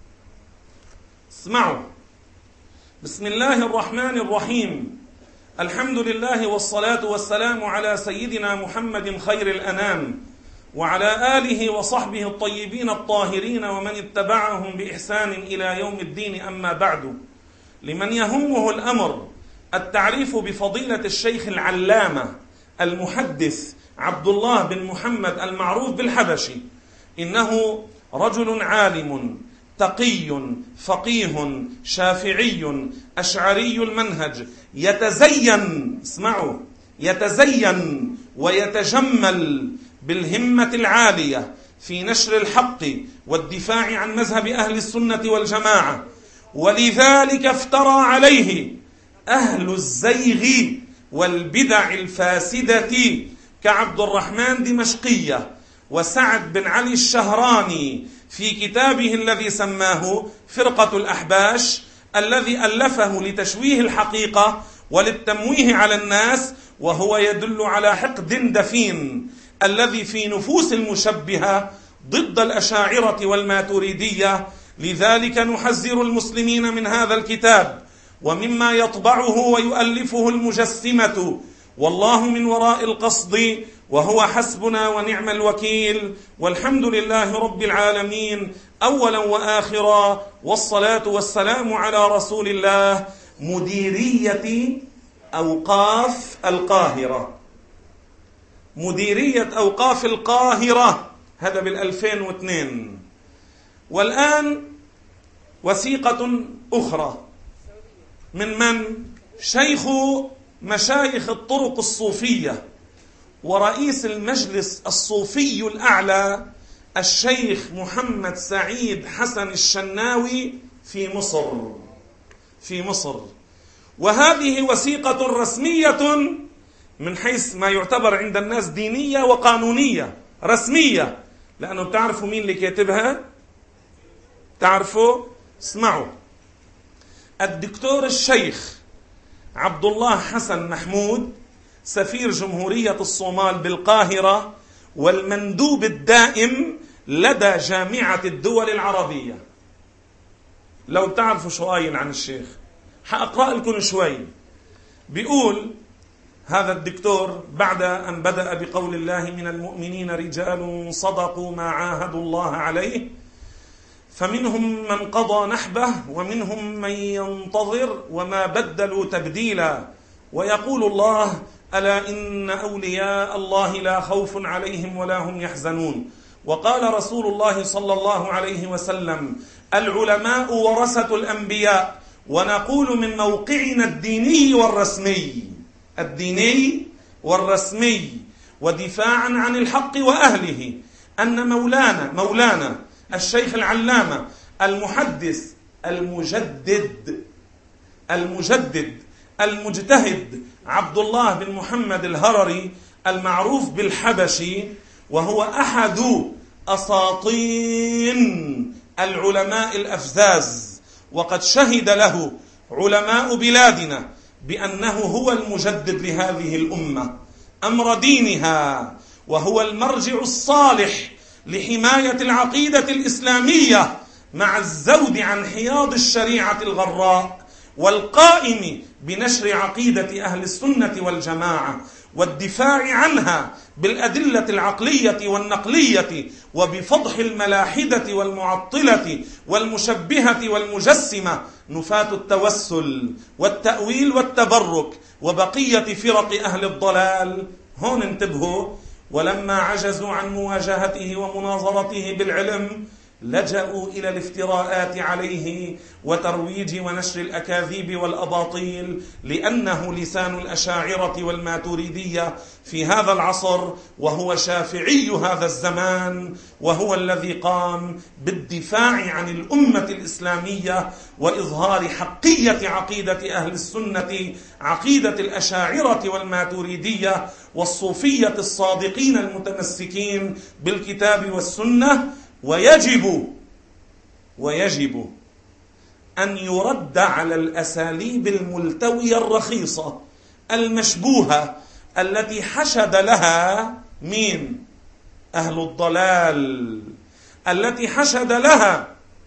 اسمعوا: بسم الله الرحمن الرحيم، الحمد لله والصلاة والسلام على سيدنا محمد خير الأنام وعلى آله وصحبه الطيبين الطاهرين ومن اتبعهم بإحسان إلى يوم الدين. أما بعد، لمن يهمه الأمر التعريف بفضيلة الشيخ العلامة المحدث عبد الله بن محمد المعروف بالحبشي، إنه رجل عالم تقي فقيه شافعي أشعري المنهج، يتزين، اسمعوا، يتزين ويتجمل بالهمة العالية في نشر الحق والدفاع عن مذهب أهل السنة والجماعة، ولذلك افترى عليه أهل الزيغ والبدع الفاسدة كعبد الرحمن دمشقية وسعد بن علي الشهراني في كتابه الذي سماه فرقة الأحباش، الذي ألفه لتشويه الحقيقة وللتمويه على الناس، وهو يدل على حقد دفين الذي في نفوس المشبهة ضد الأشاعرة والماتريدية. لذلك نحذر المسلمين من هذا الكتاب ومما يطبعه ويؤلفه المجسمة، والله من وراء القصد، وهو حسبنا ونعم الوكيل، والحمد لله رب العالمين أولا وآخرا، والصلاة والسلام على رسول الله. مديرية أوقاف القاهرة، مديرية أوقاف القاهرة، هذا بالألفين واثنين. والآن وثيقة أخرى من من؟ شيخ مشايخ الطرق الصوفية ورئيس المجلس الصوفي الأعلى الشيخ محمد سعيد حسن الشناوي في مصر في مصر. وهذه وثيقة رسمية من حيث ما يعتبر عند الناس دينية وقانونية رسمية، لأنه بتعرفوا مين اللي كاتبها؟ تعرفوا؟ اسمعوا. الدكتور الشيخ عبد الله حسن محمود، سفير جمهورية الصومال بالقاهرة والمندوب الدائم لدى جامعة الدول العربية. لو بتعرفوا شو قايل عن الشيخ حأقرأ لكم شوي. بيقول هذا الدكتور بعد أن بدأ بقول الله من المؤمنين رجال صدقوا ما عاهدوا الله عليه فمنهم من قضى نحبه ومنهم من ينتظر وما بدلوا تبديلا، ويقول الله ألا إن أولياء الله لا خوف عليهم ولا هم يحزنون. وقال رسول الله صلى الله عليه وسلم العلماء ورثة الأنبياء، ونقول من موقعنا الديني والرسمي الديني والرسمي ودفاعا عن الحق وأهله أن مولانا مولانا الشيخ العلامة المحدث المجدد المجدد المجتهد عبد الله بن محمد الهرري المعروف بالحبشي، وهو أحد أساطين العلماء الأفزاز، وقد شهد له علماء بلادنا بأنه هو المجدد لهذه الأمة أمر دينها، وهو المرجع الصالح لحماية العقيدة الإسلامية مع الزود عن حياض الشريعة الغراء، والقائم بنشر عقيدة أهل السنة والجماعة والدفاع عنها بالأدلة العقلية والنقلية، وبفضح الملاحدة والمعطلة والمشبهة والمجسمة نفاة التوسل والتأويل والتبرك وبقية فرق أهل الضلال. هون انتبهوا. ولما عجزوا عن مواجهته ومناظرته بالعلم لجأوا إلى الافتراءات عليه وترويج ونشر الأكاذيب والأباطيل، لأنه لسان الأشاعرة والماتريدية في هذا العصر، وهو شافعي هذا الزمان، وهو الذي قام بالدفاع عن الأمة الإسلامية وإظهار حقية عقيدة أهل السنة، عقيدة الأشاعرة والماتريدية والصوفية الصادقين المتمسكين بالكتاب والسنة. ويجب ويجب أن يرد على الأساليب الملتوية الرخيصة المشبوهة التي حشد لها مين؟ أهل الضلال، التي حشد لها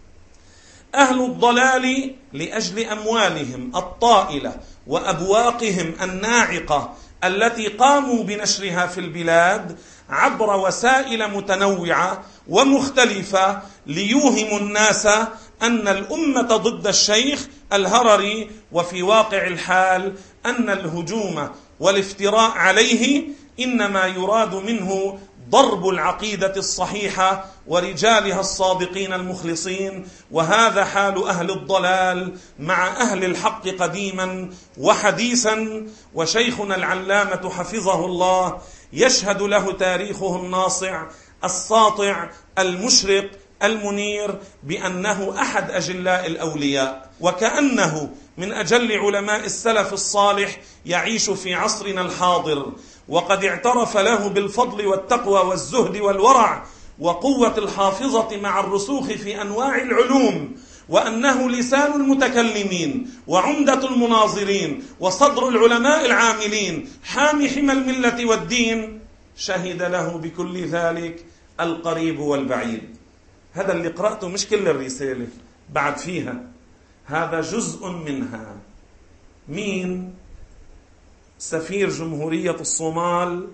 أهل الضلال لأجل أموالهم الطائلة وأبواقهم الناعقة التي قاموا بنشرها في البلاد عبر وسائل متنوعة ومختلفة، ليوهموا الناس أن الأمة ضد الشيخ الهرري، وفي واقع الحال أن الهجوم والافتراء عليه إنما يراد منه ضرب العقيدة الصحيحة ورجالها الصادقين المخلصين. وهذا حال أهل الضلال مع أهل الحق قديما وحديثا. وشيخنا العلامة حفظه الله يشهد له تاريخه الناصع الساطع المشرق المنير بأنه أحد أجلاء الأولياء، وكأنه من أجل علماء السلف الصالح يعيش في عصرنا الحاضر، وقد اعترف له بالفضل والتقوى والزهد والورع وقوة الحافظة مع الرسوخ في أنواع العلوم، وأنه لسان المتكلمين وعمدة المناظرين وصدر العلماء العاملين حامي حمى الملة والدين. شهد له بكل ذلك القريب والبعيد. هذا اللي قرأته مش كل الرسالة، بعد فيها هذا جزء منها. مين؟ سفير جمهورية الصومال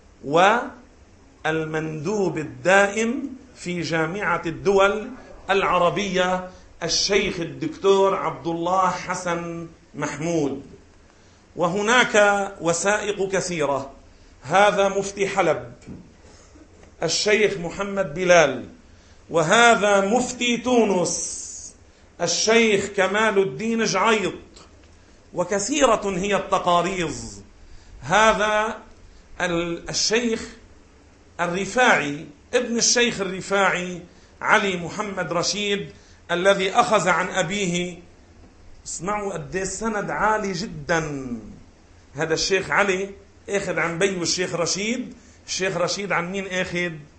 والمندوب الدائم في جامعة الدول العربية الشيخ الدكتور عبد الله حسن محمود. وهناك وثائق كثيرة. هذا مفتي حلب الشيخ محمد بلال، وهذا مفتي تونس الشيخ كمال الدين جعيط، وكثيرة هي التقاريض. هذا الشيخ الرفاعي ابن الشيخ الرفاعي علي محمد رشيد الذي أخذ عن أبيه. اسمعوا قد ايه السند عالي جدا. هذا الشيخ علي أخذ عن بيه الشيخ رشيد. الشيخ رشيد عن مين أخذ؟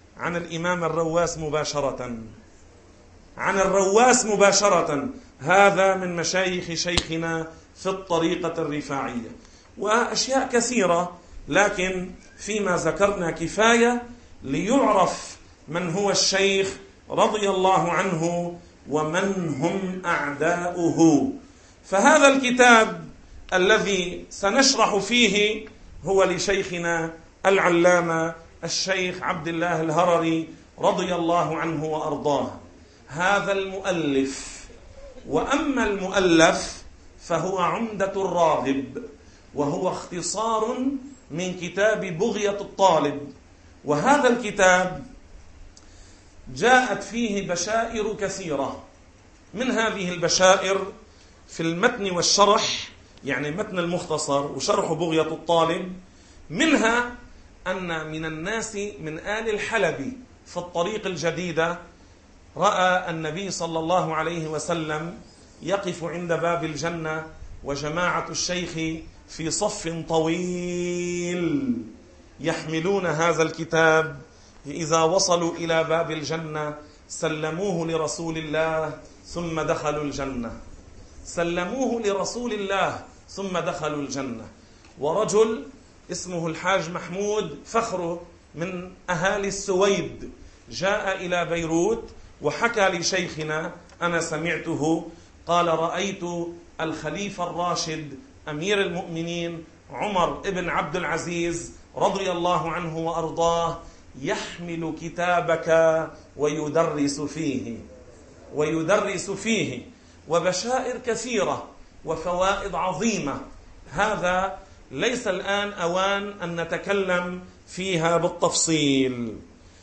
عن الإمام الرواس مباشرة، عن الرواس مباشرة. هذا من مشايخ شيخنا في الطريقة الرفاعية. وأشياء كثيرة، لكن فيما ذكرنا كفاية ليعرف من هو الشيخ رضي الله عنه ومن هم أعداؤه. فهذا الكتاب الذي سنشرح فيه هو لشيخنا العلامة الشيخ عبد الله الهرري رضي الله عنه وأرضاه، هذا المؤلف. وأما المؤلف فهو عمدة الراغب، وهو اختصار من كتاب بغية الطالب. وهذا الكتاب جاءت فيه بشائر كثيرة. من هذه البشائر في المتن والشرح، يعني متن المختصر وشرح بغية الطالب، منها أن من الناس من آل الحلبي في الطريق الجديدة رأى النبي صلى الله عليه وسلم يقف عند باب الجنة وجماعة الشيخ في صف طويل يحملون هذا الكتاب. إذا وصلوا إلى باب الجنة سلموه لرسول الله ثم دخلوا الجنة، سلموه لرسول الله ثم دخلوا الجنة. ورجل اسمه الحاج محمود فخره من أهالي السويد جاء إلى بيروت وحكى لشيخنا، أنا سمعته، قال رأيت الخليفة الراشد أمير المؤمنين عمر بن عبد العزيز رضي الله عنه وأرضاه يحمل كتابك ويدرس فيه ويدرس فيه وبشائر كثيرة وفوائد عظيمة. هذا ليس الآن أوان أن نتكلم فيها بالتفصيل،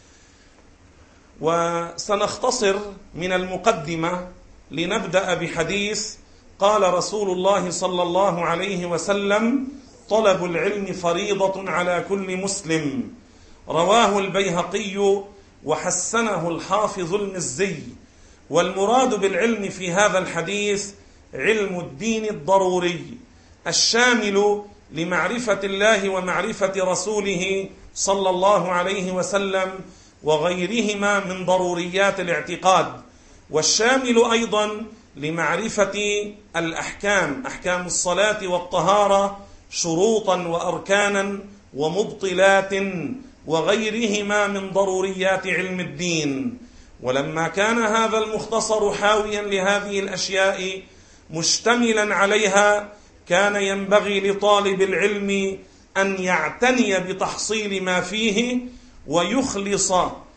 وسنختصر من المقدمة لنبدأ بحديث. قال رسول الله صلى الله عليه وسلم: طلب العلم فريضة على كل مسلم. رواه البيهقي وحسنه الحافظ المزي. والمراد بالعلم في هذا الحديث علم الدين الضروري الشامل لمعرفة الله ومعرفة رسوله صلى الله عليه وسلم وغيرهما من ضروريات الاعتقاد، والشامل أيضا لمعرفة الأحكام، أحكام الصلاة والطهارة شروطا وأركانا ومبطلات وغيرهما من ضروريات علم الدين. ولما كان هذا المختصر حاويا لهذه الأشياء مشتملا عليها، كان ينبغي لطالب العلم أن يعتني بتحصيل ما فيه ويخلص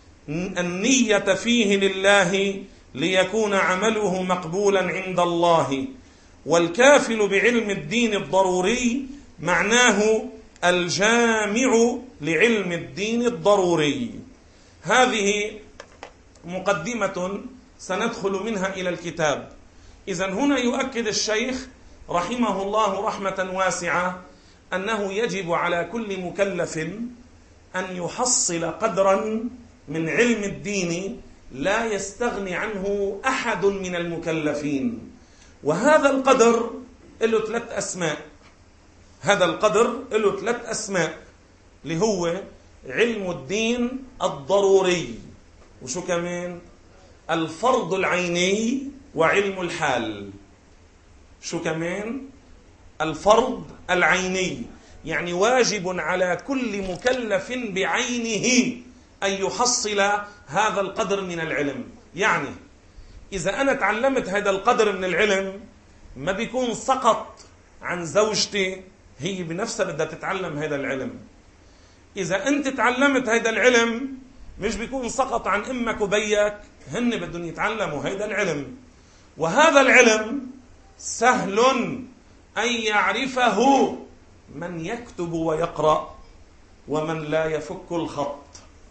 النية فيه لله ليكون عمله مقبولا عند الله. والكافل بعلم الدين الضروري معناه الجامع لعلم الدين الضروري. هذه مقدمة سندخل منها إلى الكتاب. إذن هنا يؤكد الشيخ رحمه الله رحمة واسعة أنه يجب على كل مكلف أن يحصل قدرا من علم الدين لا يستغني عنه أحد من المكلفين. وهذا القدر له ثلاث أسماء. هذا القدر له ثلاث أسماء اللي هو علم الدين الضروري، وشو كمان؟ الفرض العيني وعلم الحال. شو كمان؟ الفرض العيني، يعني واجب على كل مكلف بعينه أن يحصل هذا القدر من العلم. يعني إذا أنا تعلمت هذا القدر من العلم ما بيكون سقط عن زوجتي، هي بنفسها بدها تتعلم هذا العلم. إذا أنت تعلمت هذا العلم مش بيكون سقط عن أمك وبيك، هن بدهم يتعلموا هذا العلم. وهذا العلم سهل أن يعرفه من يكتب ويقرأ ومن لا يفك الخط.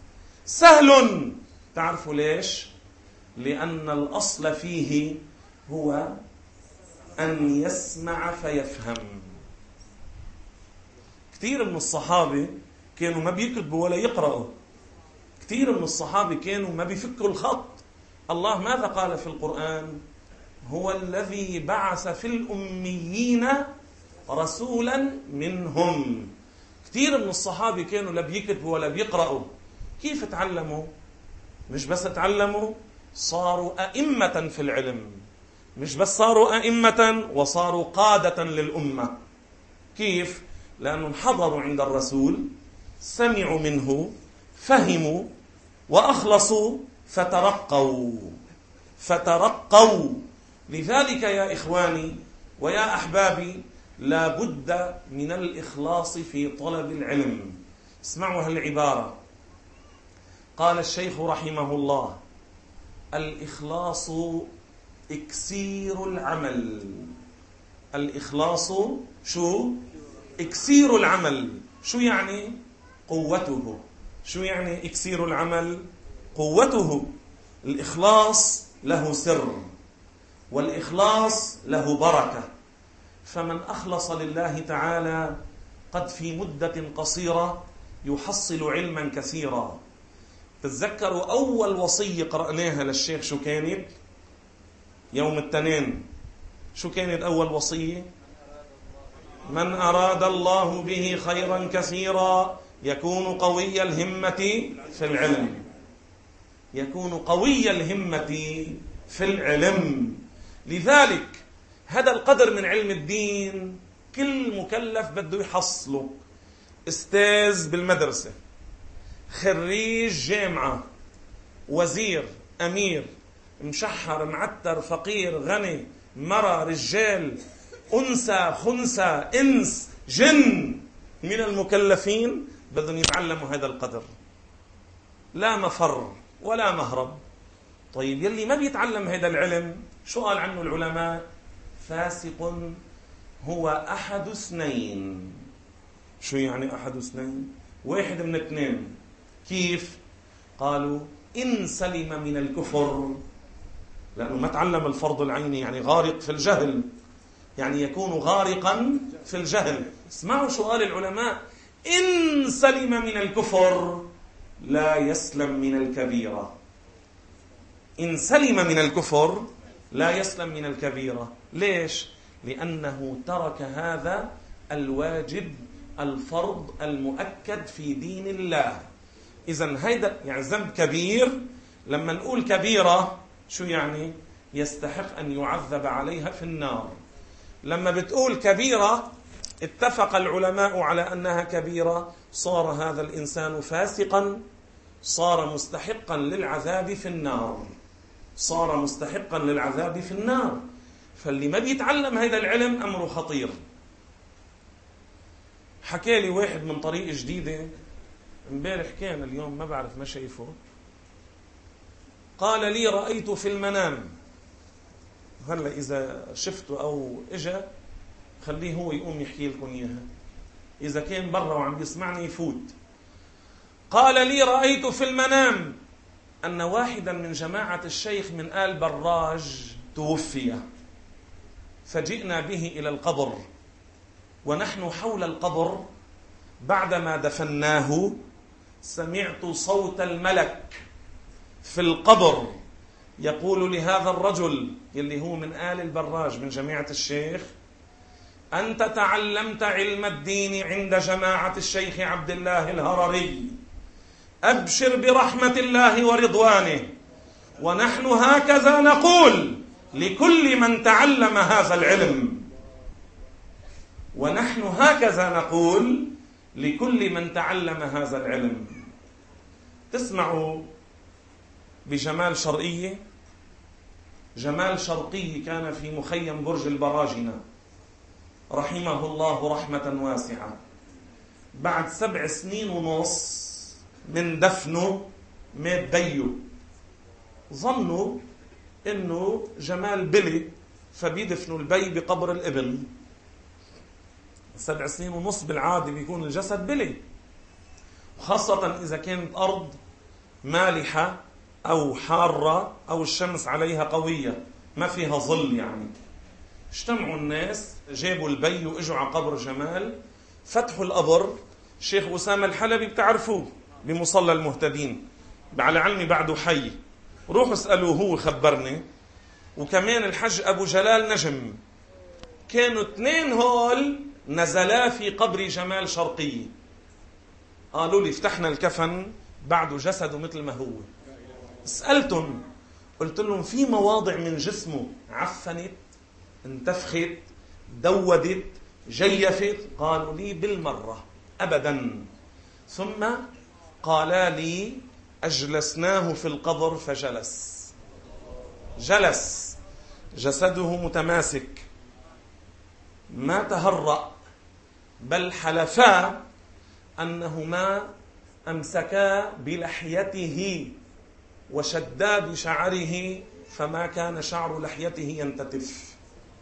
سهل، تعرفوا ليش؟ لأن الأصل فيه هو أن يسمع فيفهم. كثير من الصحابة كانوا ما بيكتبوا ولا يقرأوا، كثير من الصحابة كانوا ما بيفكوا الخط. الله ماذا قال في القرآن؟ هو الذي بعث في الأميين رسولا منهم. كثير من الصحابة كانوا لا بيكتبوا ولا بيقرأوا، كيف تعلموا؟ مش بس تعلموا، صاروا أئمة في العلم. مش بس صاروا أئمة، وصاروا قادة للأمة. كيف؟ لأنهم حضروا عند الرسول، سمعوا منه، فهموا وأخلصوا، فترقوا فترقوا لذلك يا إخواني ويا أحبابي، لا بد من الإخلاص في طلب العلم. اسمعوا هالعبارة، قال الشيخ رحمه الله: الإخلاص إكسير العمل. الإخلاص شو؟ إكسير العمل. شو يعني؟ قوته. شو يعني إكسير العمل؟ قوته. الإخلاص له سر، والإخلاص له بركة. فمن أخلص لله تعالى قد في مدة قصيرة يحصل علما كثيرا. تتذكروا أول وصية قرأناها للشيخ شو كانت؟ يوم الاثنين. شو كانت أول وصية؟ من أراد الله به خيرا كثيرا يكون قوي الهمة في العلم. يكون قوي الهمة في العلم. لذلك هذا القدر من علم الدين كل مكلف بده يحصله. استاذ بالمدرسة، خريج جامعة، وزير، أمير، مشحر، معتر، فقير، غني، مرة، رجال، أنثى، خنثى، إنس، جن، من المكلفين بدهم يتعلموا هذا القدر. لا مفر ولا مهرب. طيب يلي ما بيتعلم هذا العلم شو قال عنه العلماء؟ فاسق هو أحد اثنين. شو يعني أحد اثنين؟ واحد من اثنين. كيف؟ قالوا إن سلم من الكفر، لأنه ما تعلم الفرض العيني، يعني غارق في الجهل، يعني يكون غارقا في الجهل. اسمعوا شو قال العلماء: إن سلم من الكفر لا يسلم من الكبيرة. إن سلم من الكفر لا يسلم من الكبيرة. ليش؟ لأنه ترك هذا الواجب الفرض المؤكد في دين الله. إذن هيدا يعني ذنب كبير. لما نقول كبيرة شو يعني؟ يستحق أن يعذب عليها في النار. لما بتقول كبيرة اتفق العلماء على أنها كبيرة، صار هذا الإنسان فاسقا، صار مستحقا للعذاب في النار. صار مستحقا للعذاب في النار. فاللي ما بيتعلم هذا العلم أمره خطير. حكى لي واحد من طريق جديدة امبارح، كان اليوم ما بعرف ما شايفه، قال لي: رأيت في المنام. هلا إذا شفته أو إجا خليه هو يقوم يحكي لكم إياها، إذا كان برا وعم بيسمعني يفوت. قال لي: رأيت في المنام أن واحدا من جماعة الشيخ من آل براج توفي، فجئنا به إلى القبر، ونحن حول القبر بعدما دفناه سمعت صوت الملك في القبر يقول لهذا الرجل اللي هو من آل البراج من جماعة الشيخ: أنت تعلمت علم الدين عند جماعة الشيخ عبد الله الهرري، أبشر برحمة الله ورضوانه، ونحن هكذا نقول لكل من تعلم هذا العلم. ونحن هكذا نقول لكل من تعلم هذا العلم. تسمعوا بجمال شرقية. جمال شرقي كان في مخيم برج البراجنة رحمه الله رحمة واسعة. بعد سبع سنين ونص من دفنه مات بيه. ظنوا انه جمال بلي، فبيدفنوا البي بقبر الابن. سبع سنين ونص بالعادة بيكون الجسد بلي، خاصة إذا كانت أرض مالحة أو حارة أو الشمس عليها قوية ما فيها ظل. يعني اجتمعوا الناس، جابوا البي وإجوا على قبر جمال، فتحوا القبر. الشيخ أسامة الحلبي بتعرفوه بمصلى المهتدين، على علمي بعده حي، روحوا اسألوه هو خبرني. وكمان الحج أبو جلال نجم، كانوا اثنين هول نزلا في قبر جمال شرقي. قالوا لي فتحنا الكفن بعده جسده مثل ما هو. سألتم قلت لهم في مواضع من جسمه عفنت، انتفخت، دودت، جيفت؟ قالوا لي بالمرة أبدا. ثم قالا لي أجلسناه في القبر فجلس. جلس جسده متماسك، ما تهرأ، بل حلفا أنهما أمسكا بلحيته وشدا بشعره فما كان شعر لحيته ينتتف.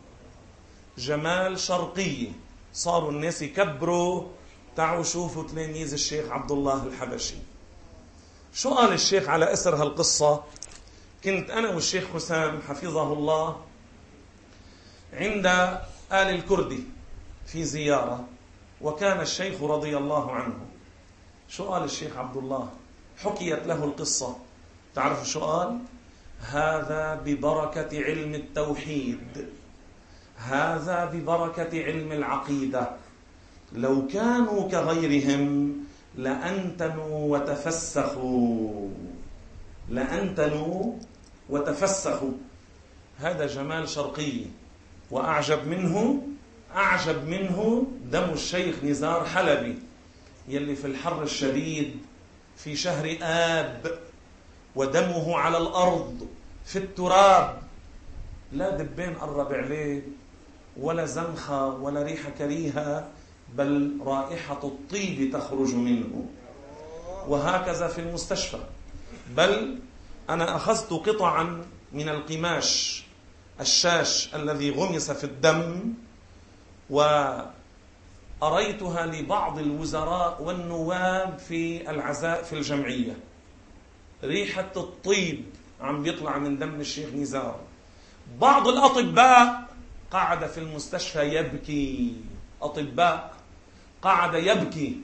جمال شرقي. صاروا الناس يكبروا، تعالوا شوفوا تلاميذ الشيخ عبد الله الحبشي. شو قال الشيخ على أثر هالقصة؟ كنت أنا والشيخ حسام حفظه الله عند آل الكردي في زيارة، وكان الشيخ رضي الله عنه. شو قال الشيخ عبد الله؟ حكيت له القصة. تعرف شو قال؟ هذا ببركة علم التوحيد، هذا ببركة علم العقيدة، لو كانوا كغيرهم لأنتنوا وتفسخوا، لأنتنوا وتفسخوا. هذا جمال شرقي. وأعجب منه أعجب منه دم الشيخ نزار حلبي يلي في الحر الشديد في شهر آب ودمه على الأرض في التراب، لا دبين قرب عليه ولا زنخة ولا ريحة كريهة، بل رائحة الطيب تخرج منه. وهكذا في المستشفى. بل أنا أخذت قطعا من القماش الشاش الذي غمس في الدم وأريتها لبعض الوزراء والنواب في العزاء في الجمعية. ريحة الطيب عم بيطلع من دم الشيخ نزار. بعض الأطباء قعد في المستشفى يبكي، أطباء قعد يبكي.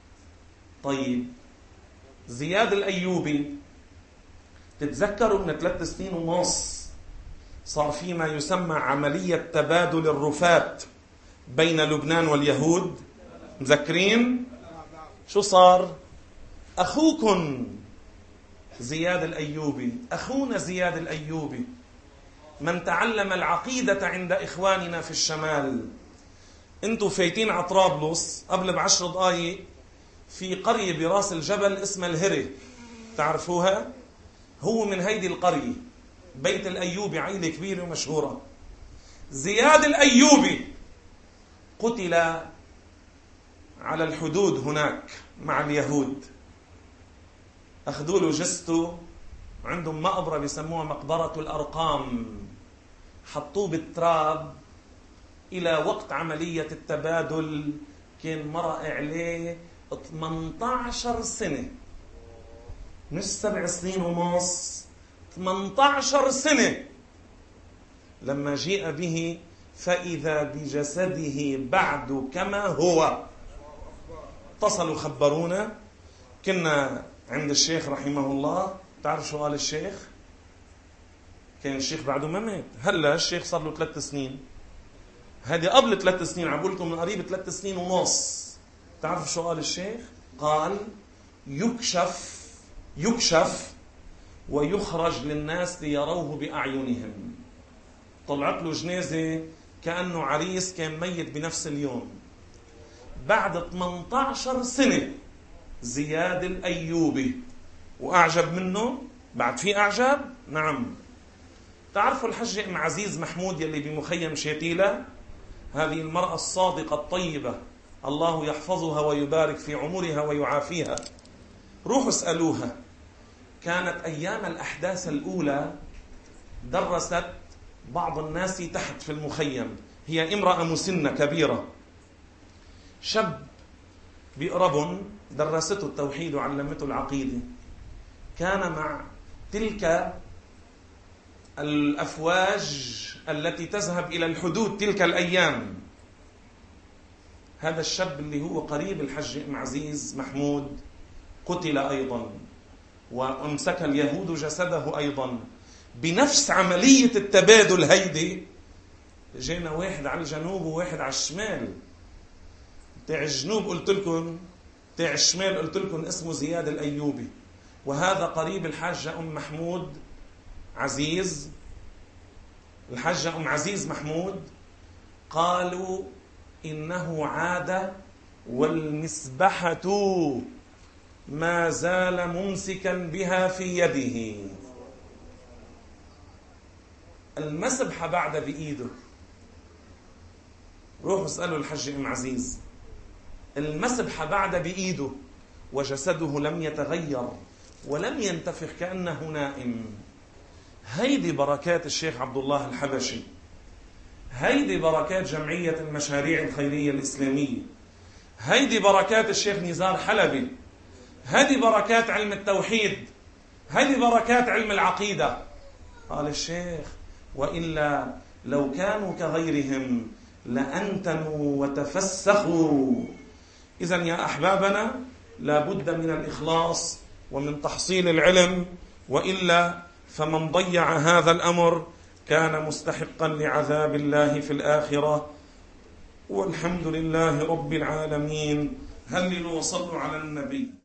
طيب زياد الأيوبي تتذكروا من ثلاث سنين ونص صار في ما يسمى عملية تبادل الرفات بين لبنان واليهود، مذكرين؟ شو صار؟ أخوكم زياد الأيوبي، أخونا زياد الأيوبي، من تعلم العقيدة عند إخواننا في الشمال. انتوا فايتين على طرابلس قبل بعشر دقايق في قرية براس الجبل اسمها الهرة، تعرفوها؟ هو من هيدي القرية، بيت الأيوبي، عائلة كبيرة ومشهورة. زياد الأيوبي قتل على الحدود هناك مع اليهود. أخذوا له جثته، عندهم مقبرة بيسموها مقبرة الأرقام، حطوه بالتراب. إلى وقت عملية التبادل كان مرق عليه ثمانية عشر سنة، مش سبع سنين ونص، ثمانية عشر سنة. لما جيء به فإذا بجسده بعد كما هو. اتصلوا خبرونا، كنا عند الشيخ رحمه الله. تعرف شو قال الشيخ؟ كان الشيخ بعده ما مات، هلا الشيخ صار له ثلاث سنين، هذه قبل ثلاث سنين، عقول لكم من قريب ثلاث سنين ونص. تعرف شو قال الشيخ؟ قال يكشف يكشف ويخرج للناس ليروه بأعينهم. طلعت له جنازة كأنه عريس كان ميت بنفس اليوم. بعد ثمانية عشر سنة زياد الأيوبي. وأعجب منه بعد في أعجب؟ نعم. تعرفوا الحجة أم عزيز محمود يلي بمخيم شيتيلة؟ هذه المرأة الصادقة الطيبة، الله يحفظها ويبارك في عمرها ويعافيها. روحوا اسألوها. كانت أيام الأحداث الأولى درست بعض الناس تحت في المخيم. هي امرأة مسنة كبيرة. شاب بقربن درسته التوحيد وعلمته العقيدة. كان مع تلك الأفواج التي تذهب إلى الحدود تلك الأيام. هذا الشاب اللي هو قريب الحج أم عزيز محمود قتل أيضا، وامسك اليهود جسده أيضا بنفس عملية التبادل. هيدي جينا واحد على الجنوب وواحد على الشمال. تاع الجنوب قلت لكم، تاع الشمال قلت لكم اسمه زياد الأيوبي. وهذا قريب الحاجة أم محمود عزيز، الحاجة أم عزيز محمود، قالوا إنه عاد والمسبحة ما زال ممسكا بها في يده. المسبحة بعد بإيده. روحوا اسألوا الحج أم عزيز. المسبحة بعد بإيده وجسده لم يتغير ولم ينتفخ كأنه نائم. هيدي بركات الشيخ عبد الله الحبشي، هيدي بركات جمعية المشاريع الخيرية الإسلامية، هيدي بركات الشيخ نزار حلبي، هيدي بركات علم التوحيد، هيدي بركات علم العقيدة. قال الشيخ: وإلا لو كانوا كغيرهم لأنتنوا وتفسخوا. إذن يا أحبابنا لا بد من الإخلاص ومن تحصيل العلم، وإلا فمن ضيع هذا الأمر كان مستحقا لعذاب الله في الآخرة. والحمد لله رب العالمين. هللوا وصلوا على النبي.